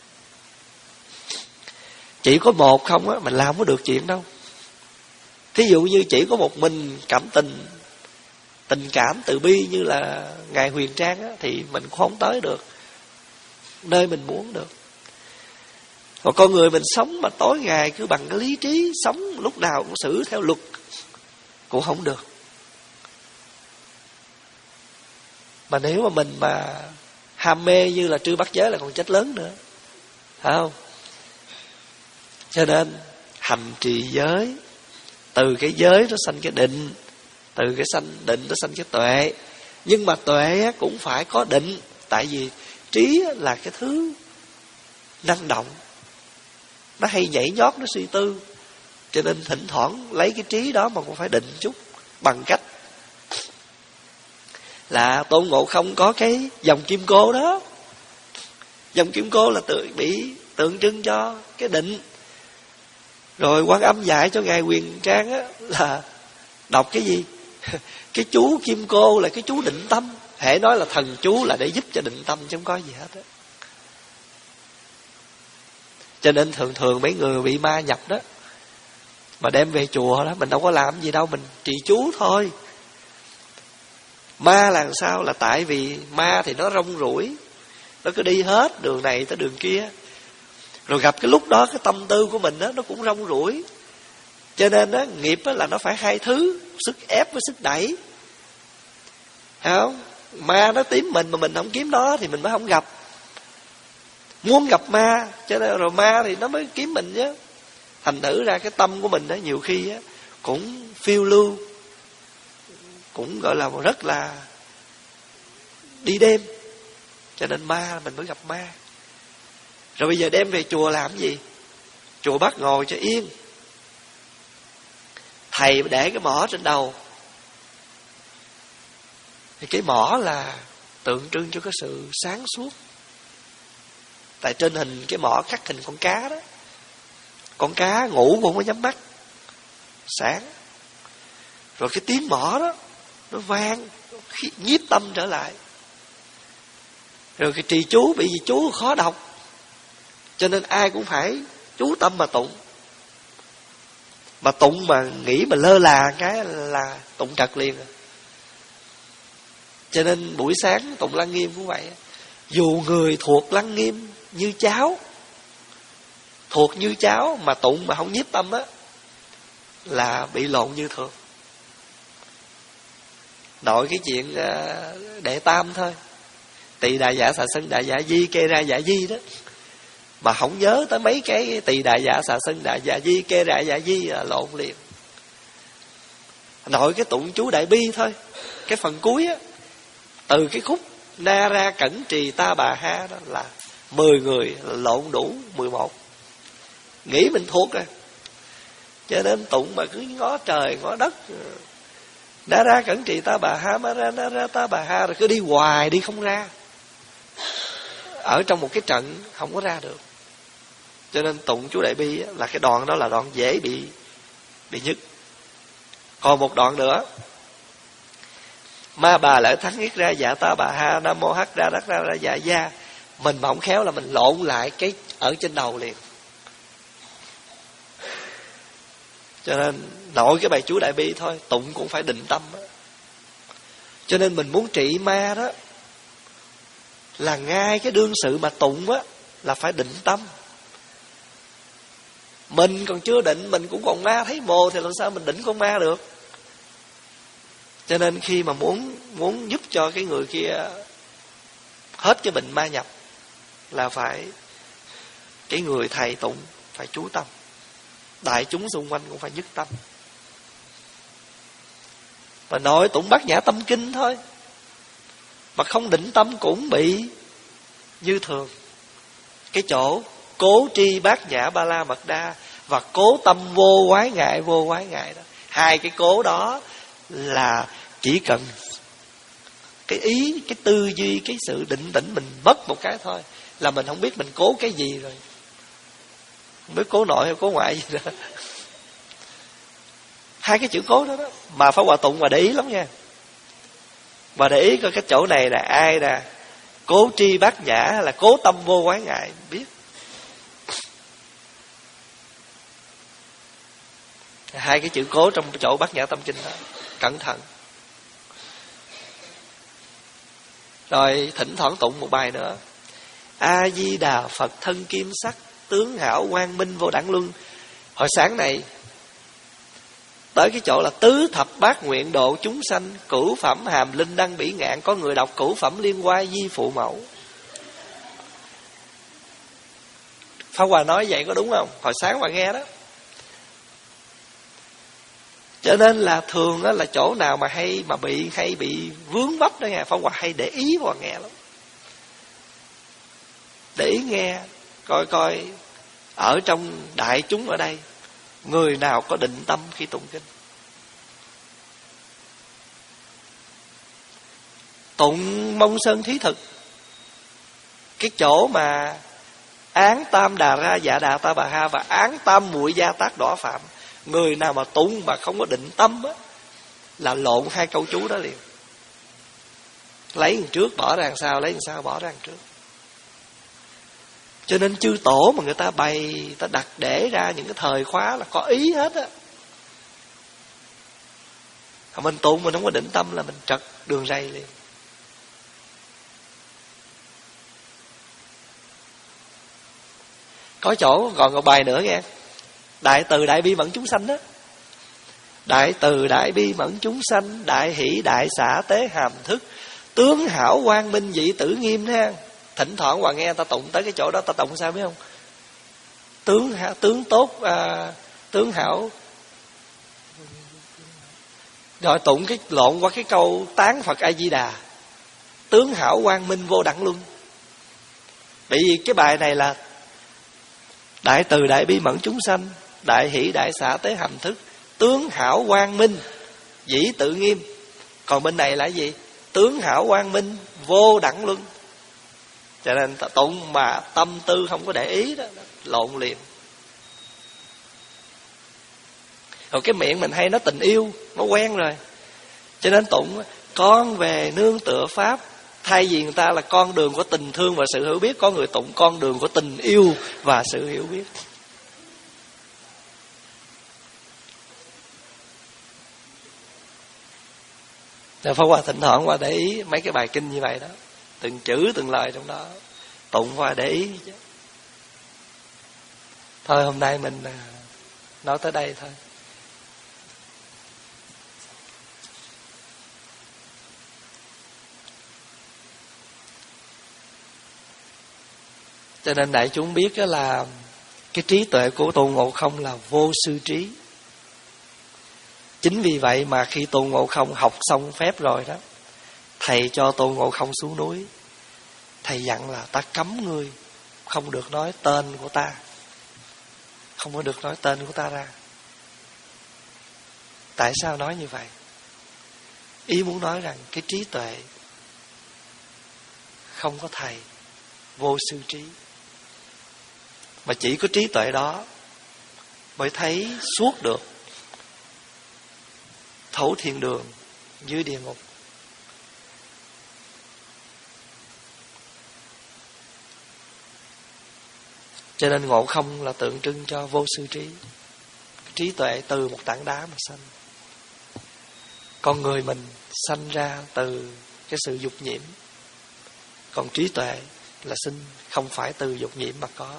chỉ có một không á, mình làm không có được chuyện đâu. Thí dụ như chỉ có một mình cảm tình, tình cảm từ bi như là Ngài Huyền Trang á, thì mình cũng không tới được nơi mình muốn được. Còn con người mình sống mà tối ngày cứ bằng cái lý trí, sống lúc nào cũng xử theo luật, cũng không được. Mà nếu mà mình mà ham mê như là Trư Bắt Giới là còn chết lớn nữa, phải không? Cho nên hành trì giới, từ cái giới nó sanh cái định, từ cái sanh định nó sanh cái tuệ. Nhưng mà tuệ cũng phải có định, tại vì trí là cái thứ năng động, nó hay nhảy nhót, nó suy tư. Cho nên thỉnh thoảng lấy cái trí đó mà cũng phải định chút, bằng cách là Tôn Ngộ Không có cái dòng kim cô đó. Dòng kim cô là tự bị tượng trưng cho cái định. Rồi Quan Âm dạy cho Ngài Huyền Trang á, là đọc cái gì? Cái chú kim cô là cái chú định tâm. Hễ nói là thần chú là để giúp cho định tâm, chứ không có gì hết á. Cho nên thường thường mấy người bị ma nhập đó, mà đem về chùa đó, mình đâu có làm gì đâu, mình trì chú thôi. Ma là làm sao? Là tại vì ma thì nó rong ruổi, nó cứ đi hết đường này tới đường kia. Rồi gặp cái lúc đó cái tâm tư của mình đó, nó cũng rong ruổi. Cho nên đó, nghiệp đó là nó phải hai thứ, sức ép với sức đẩy. Thấy không? Ma nó tím mình mà mình không kiếm nó thì mình mới không gặp. Muốn gặp ma, cho nên rồi ma thì nó mới kiếm mình chứ. Thành thử ra cái tâm của mình đó nhiều khi á, cũng phiêu lưu, cũng gọi là rất là đi đêm. Cho nên ma mình mới gặp ma. Rồi bây giờ đem về chùa làm gì? Chùa bắt ngồi cho yên, thầy để cái mỏ trên đầu. Thì cái mỏ là tượng trưng cho cái sự sáng suốt. Tại trên hình cái mỏ khắc hình con cá đó. Con cá ngủ cũng không có nhắm mắt, sáng. Rồi cái tiếng mỏ đó nó vang, nhiếp tâm trở lại. Rồi cái trì chú, bị gì chú khó đọc, cho nên ai cũng phải chú tâm mà tụng. Mà tụng mà nghĩ mà lơ là cái là tụng trật liền. Cho nên buổi sáng tụng Lăng Nghiêm cũng vậy. Dù người thuộc Lăng Nghiêm như cháo, thuộc như cháo mà tụng mà không nhiếp tâm á, là bị lộn như thường. Nội cái chuyện Đệ Tam thôi, Tỳ Đà Dạ Xà Sân Đà Dạ Di Kê Ra Dạ Di đó, mà không nhớ tới mấy cái Tỳ Đà Dạ Xà Sân Đà Dạ Di Kê Ra Dạ Di là lộn liền. Nội cái tụng chú Đại Bi thôi, cái phần cuối á, từ cái khúc Na Ra Cẩn Trì Ta Bà Ha đó là mười người là lộn đủ mười một. Nghĩ mình thuộc rồi, cho nên tụng mà cứ ngó trời ngó đất. Na Ra Cẩn Trì Ta Bà Ha, Ma Ra Na Ra Ta Bà Ha, rồi cứ đi hoài đi không ra. Ở trong một cái trận không có ra được. Cho nên tụng chú Đại Bi là cái đoạn đó là đoạn dễ bị bị nhất. Còn một đoạn nữa, Ma Bà Lợi Thắng Yết Ra Dạ Ta Bà Ha Nam Mô Hắc Ra Đắc Ra Ra Dạ Gia. Mình mà không khéo là mình lộn lại cái ở trên đầu liền. Cho nên nội cái bài chú Đại Bi thôi, tụng cũng phải định tâm đó. Cho nên mình muốn trị ma đó, là ngay cái đương sự mà tụng á, là phải định tâm. Mình còn chưa định, mình cũng còn ma thấy mồ, thì làm sao mình định con ma được. Cho nên khi mà muốn muốn giúp cho cái người kia hết cái bệnh ma nhập, là phải cái người thầy tụng phải chú tâm, đại chúng xung quanh cũng phải nhất tâm. Mà nội tụng Bát Nhã Tâm Kinh thôi, mà không định tâm cũng bị như thường. Cái chỗ cố tri Bát Nhã Ba La Mật Đa và cố tâm vô quái ngại vô quái ngại đó, hai cái cố đó là chỉ cần cái ý, cái tư duy, cái sự định tĩnh mình mất một cái thôi là mình không biết mình cố cái gì rồi, không biết cố nội hay cố ngoại gì đó. Hai cái chữ cố đó đó mà Pháp Hòa tụng và để ý lắm nha. Và để ý coi cái chỗ này là ai nè, cố tri Bát Nhã hay là cố tâm vô quái ngại, biết. Hai cái chữ cố trong chỗ Bát Nhã Tâm Kinh đó, cẩn thận. Rồi thỉnh thoảng tụng một bài nữa: A Di Đà Phật thân kim sắc, tướng hảo quang minh vô đẳng luân. Hồi sáng này tới cái chỗ là tứ thập bát nguyện độ chúng sanh, cửu phẩm hàm linh đăng bỉ ngạn. Có người đọc cửu phẩm liên quan di phụ mẫu. Pháp Hòa nói vậy có đúng không? Hồi sáng Hòa nghe đó. Cho nên là thường đó là chỗ nào mà hay mà bị hay bị vướng vấp đó nghe, Pháp Hòa hay để ý Hòa nghe lắm. Để ý nghe, coi coi ở trong đại chúng ở đây người nào có định tâm khi tụng kinh. Tụng Mông Sơn Thí Thực, cái chỗ mà án tam đà ra dạ đà ta bà ha và án tam muội gia tác đỏ phạm, người nào mà tụng mà không có định tâm á là lộn hai câu chú đó liền. Lấy đằng trước bỏ ra đằng sau, lấy đằng sau bỏ ra đằng trước. Cho nên chư tổ mà người ta bày, ta đặt để ra những cái thời khóa là có ý hết á. Mình tụng mình không có định tâm là mình trật đường ray liền. Có chỗ còn một bài nữa nghe: đại từ đại bi mẫn chúng sanh đó. Đại từ đại bi mẫn chúng sanh, đại hỷ đại xả tế hàm thức, tướng hảo quang minh dị tử nghiêm ha. Thỉnh thoảng Hòa nghe ta tụng tới cái chỗ đó, ta tụng sao biết không? Tướng tướng tốt, à, tướng hảo. Rồi tụng cái lộn qua cái câu tán Phật A Di Đà, tướng hảo quang minh vô đẳng luân. Bởi vì cái bài này là đại từ đại bi mẫn chúng sanh, đại hỷ đại xả tế hàm thức, tướng hảo quang minh dĩ tự nghiêm. Còn bên này là gì? Tướng hảo quang minh vô đẳng luân. Cho nên tụng mà tâm tư không có để ý đó, lộn liền. Rồi cái miệng mình hay nói tình yêu, nó quen rồi. Cho nên tụng con về nương tựa Pháp. Thay vì người ta là con đường của tình thương và sự hiểu biết, có người tụng con đường của tình yêu và sự hiểu biết. Rồi Pháp Hòa thỉnh thoảng qua để ý mấy cái bài kinh như vậy đó, từng chữ từng lời trong đó tụng qua để ý chứ. Thôi hôm nay mình nói tới đây thôi. Cho nên đại chúng biết đó là cái trí tuệ của Tôn Ngộ Không là vô sư trí. Chính vì vậy mà khi Tôn Ngộ Không học xong phép rồi đó, thầy cho Tôn Ngộ Không xuống núi. Thầy dặn là ta cấm ngươi không được nói tên của ta, không có được nói tên của ta ra. Tại sao nói như vậy? Ý muốn nói rằng cái trí tuệ không có thầy, vô sư trí. Mà chỉ có trí tuệ đó mới thấy suốt được thấu thiên đường dưới địa ngục. Cho nên Ngộ Không là tượng trưng cho vô sư trí. Trí tuệ từ một tảng đá mà sanh. Con người mình sanh ra từ cái sự dục nhiễm, còn trí tuệ là sinh không phải từ dục nhiễm mà có.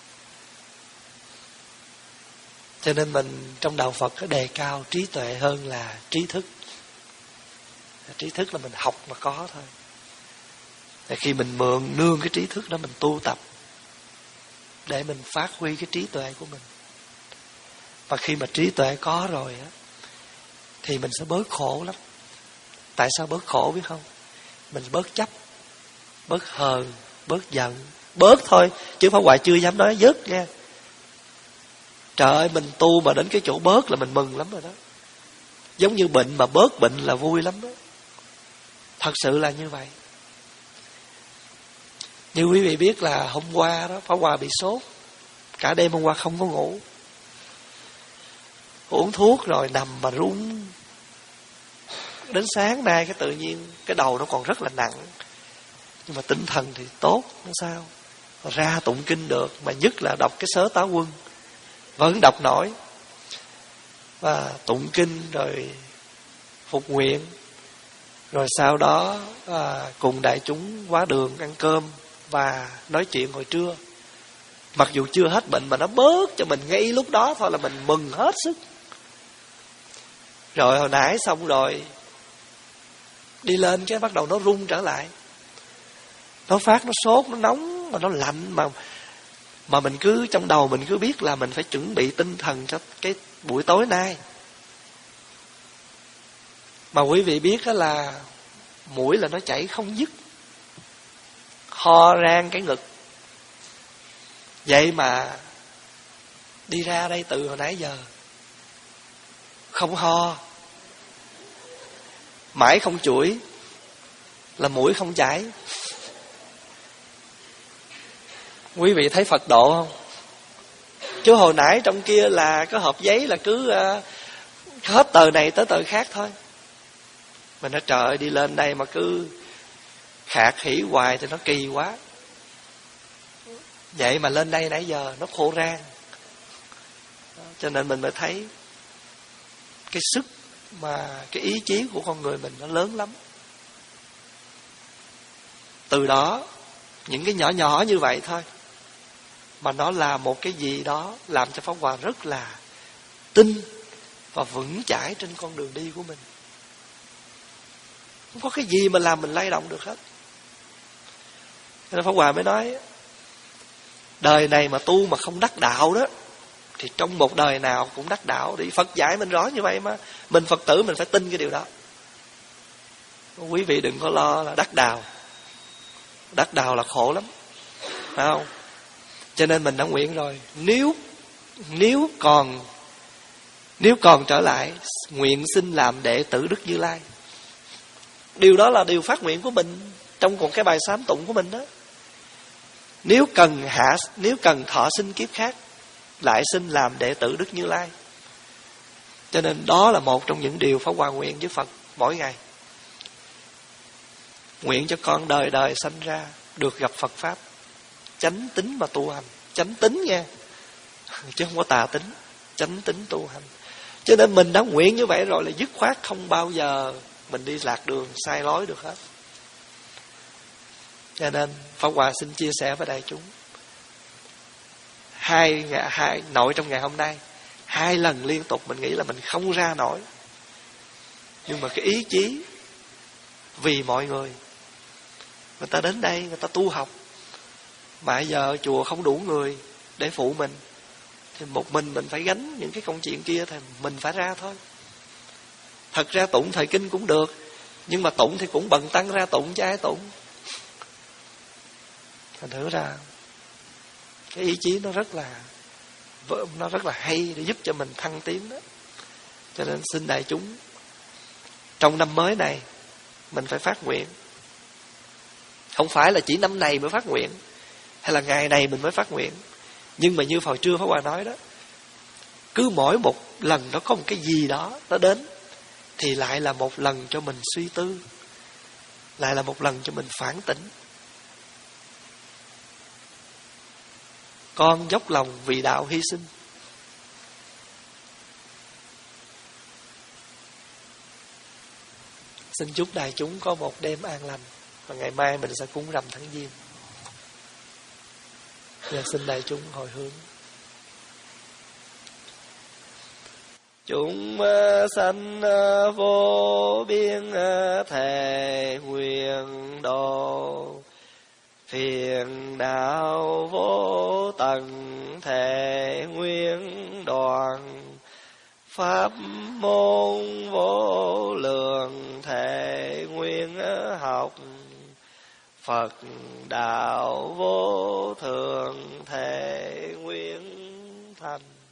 Cho nên mình trong đạo Phật có đề cao trí tuệ hơn là trí thức. Trí thức là mình học mà có thôi. Thì khi mình mượn nương cái trí thức đó mình tu tập, để mình phát huy cái trí tuệ của mình. Và khi mà trí tuệ có rồi á, thì mình sẽ bớt khổ lắm. Tại sao bớt khổ biết không? Mình bớt chấp, bớt hờn, bớt giận. Bớt thôi, chứ Pháp Hòa chưa dám nói dứt nha. Trời ơi, mình tu mà đến cái chỗ bớt là mình mừng lắm rồi đó. Giống như bệnh mà bớt bệnh là vui lắm đó. Thật sự là như vậy. Như quý vị biết là hôm qua đó, Pháp Hòa bị sốt. Cả đêm hôm qua không có ngủ. Uống thuốc rồi nằm mà run. Đến sáng nay cái tự nhiên cái đầu nó còn rất là nặng. Nhưng mà tinh thần thì tốt, nó sao? Ra tụng kinh được. Mà nhất là đọc cái Sớ Tá Quân vẫn đọc nổi. Và tụng kinh rồi phục nguyện. Rồi sau đó à, cùng đại chúng hóa đường ăn cơm và nói chuyện hồi trưa. Mặc dù chưa hết bệnh mà nó bớt cho mình ngay lúc đó thôi là mình mừng hết sức. Rồi hồi nãy xong rồi đi lên cái bắt đầu nó rung trở lại. Nó phát, nó sốt, nó nóng mà nó lạnh. Mà mà mình cứ trong đầu mình cứ biết là mình phải chuẩn bị tinh thần cho cái buổi tối nay. Mà quý vị biết đó là mũi là nó chảy không dứt, ho rang cái ngực. Vậy mà đi ra đây từ hồi nãy giờ không ho, mãi không chuỗi là mũi không chảy. Quý vị thấy Phật độ không? Chứ hồi nãy trong kia là cái hộp giấy là cứ uh, hết tờ này tới tờ khác thôi. Mình nói trời ơi, đi lên đây mà cứ khạc khỉ hoài thì nó kỳ quá. Vậy mà lên đây nãy giờ nó khô rang. Cho nên mình mới thấy cái sức mà cái ý chí của con người mình nó lớn lắm. Từ đó những cái nhỏ nhỏ như vậy thôi mà nó là một cái gì đó làm cho Pháp Hòa rất là tin và vững chãi trên con đường đi của mình. Không có cái gì mà làm mình lay động được hết. Nên Pháp Hòa mới nói đời này mà tu mà không đắc đạo đó thì trong một đời nào cũng đắc đạo. Thì Phật dạy mình rõ như vậy mà. Mình Phật tử mình phải tin cái điều đó. Quý vị đừng có lo là đắc đạo. Đắc đạo là khổ lắm, phải không? Cho nên mình đã nguyện rồi. Nếu Nếu còn Nếu còn trở lại, nguyện xin làm đệ tử Đức Như Lai. Điều đó là điều phát nguyện của mình trong một cái bài sám tụng của mình đó. Nếu cần hạ Nếu cần thọ sinh kiếp khác, lại xin làm đệ tử Đức Như Lai. Cho nên đó là một trong những điều Pháp Hòa nguyện với Phật mỗi ngày. Nguyện cho con đời đời sanh ra được gặp Phật Pháp, chánh tín mà tu hành. Chánh tín nha, chứ không có tà tín. Chánh tín tu hành. Cho nên mình đã nguyện như vậy rồi là dứt khoát không bao giờ mình đi lạc đường sai lối được hết. Cho nên Pháp Hòa xin chia sẻ với đại chúng. Hai, hai nội trong ngày hôm nay, hai lần liên tục mình nghĩ là mình không ra nổi. Nhưng mà cái ý chí vì mọi người, người ta đến đây, người ta tu học. Mà giờ ở chùa không đủ người để phụ mình, thì một mình mình phải gánh những cái công chuyện kia, thì mình phải ra thôi. Thật ra tụng thời kinh cũng được, nhưng mà tụng thì cũng bần tăng ra tụng chứ ai tụng. Thành thử ra cái ý chí nó rất là Nó rất là hay để giúp cho mình thăng tiến đó. Cho nên xin đại chúng trong năm mới này mình phải phát nguyện. Không phải là chỉ năm này mới phát nguyện, hay là ngày này mình mới phát nguyện. Nhưng mà như hồi trưa Pháp Hòa nói đó, cứ mỗi một lần nó có một cái gì đó nó đến, thì lại là một lần cho mình suy tư, lại là một lần cho mình phản tỉnh. Con dốc lòng vì đạo hy sinh. Xin chúc đại chúng có một đêm an lành. Và ngày mai mình sẽ cúng rằm tháng Giêng. Và xin đại chúng hồi hướng. Chúng sanh vô biên thể nguyện độ, Phiền đạo vô tận thể nguyên đoàn, pháp môn vô lượng thể nguyên học. Phật đạo vô thượng thể nguyên thành.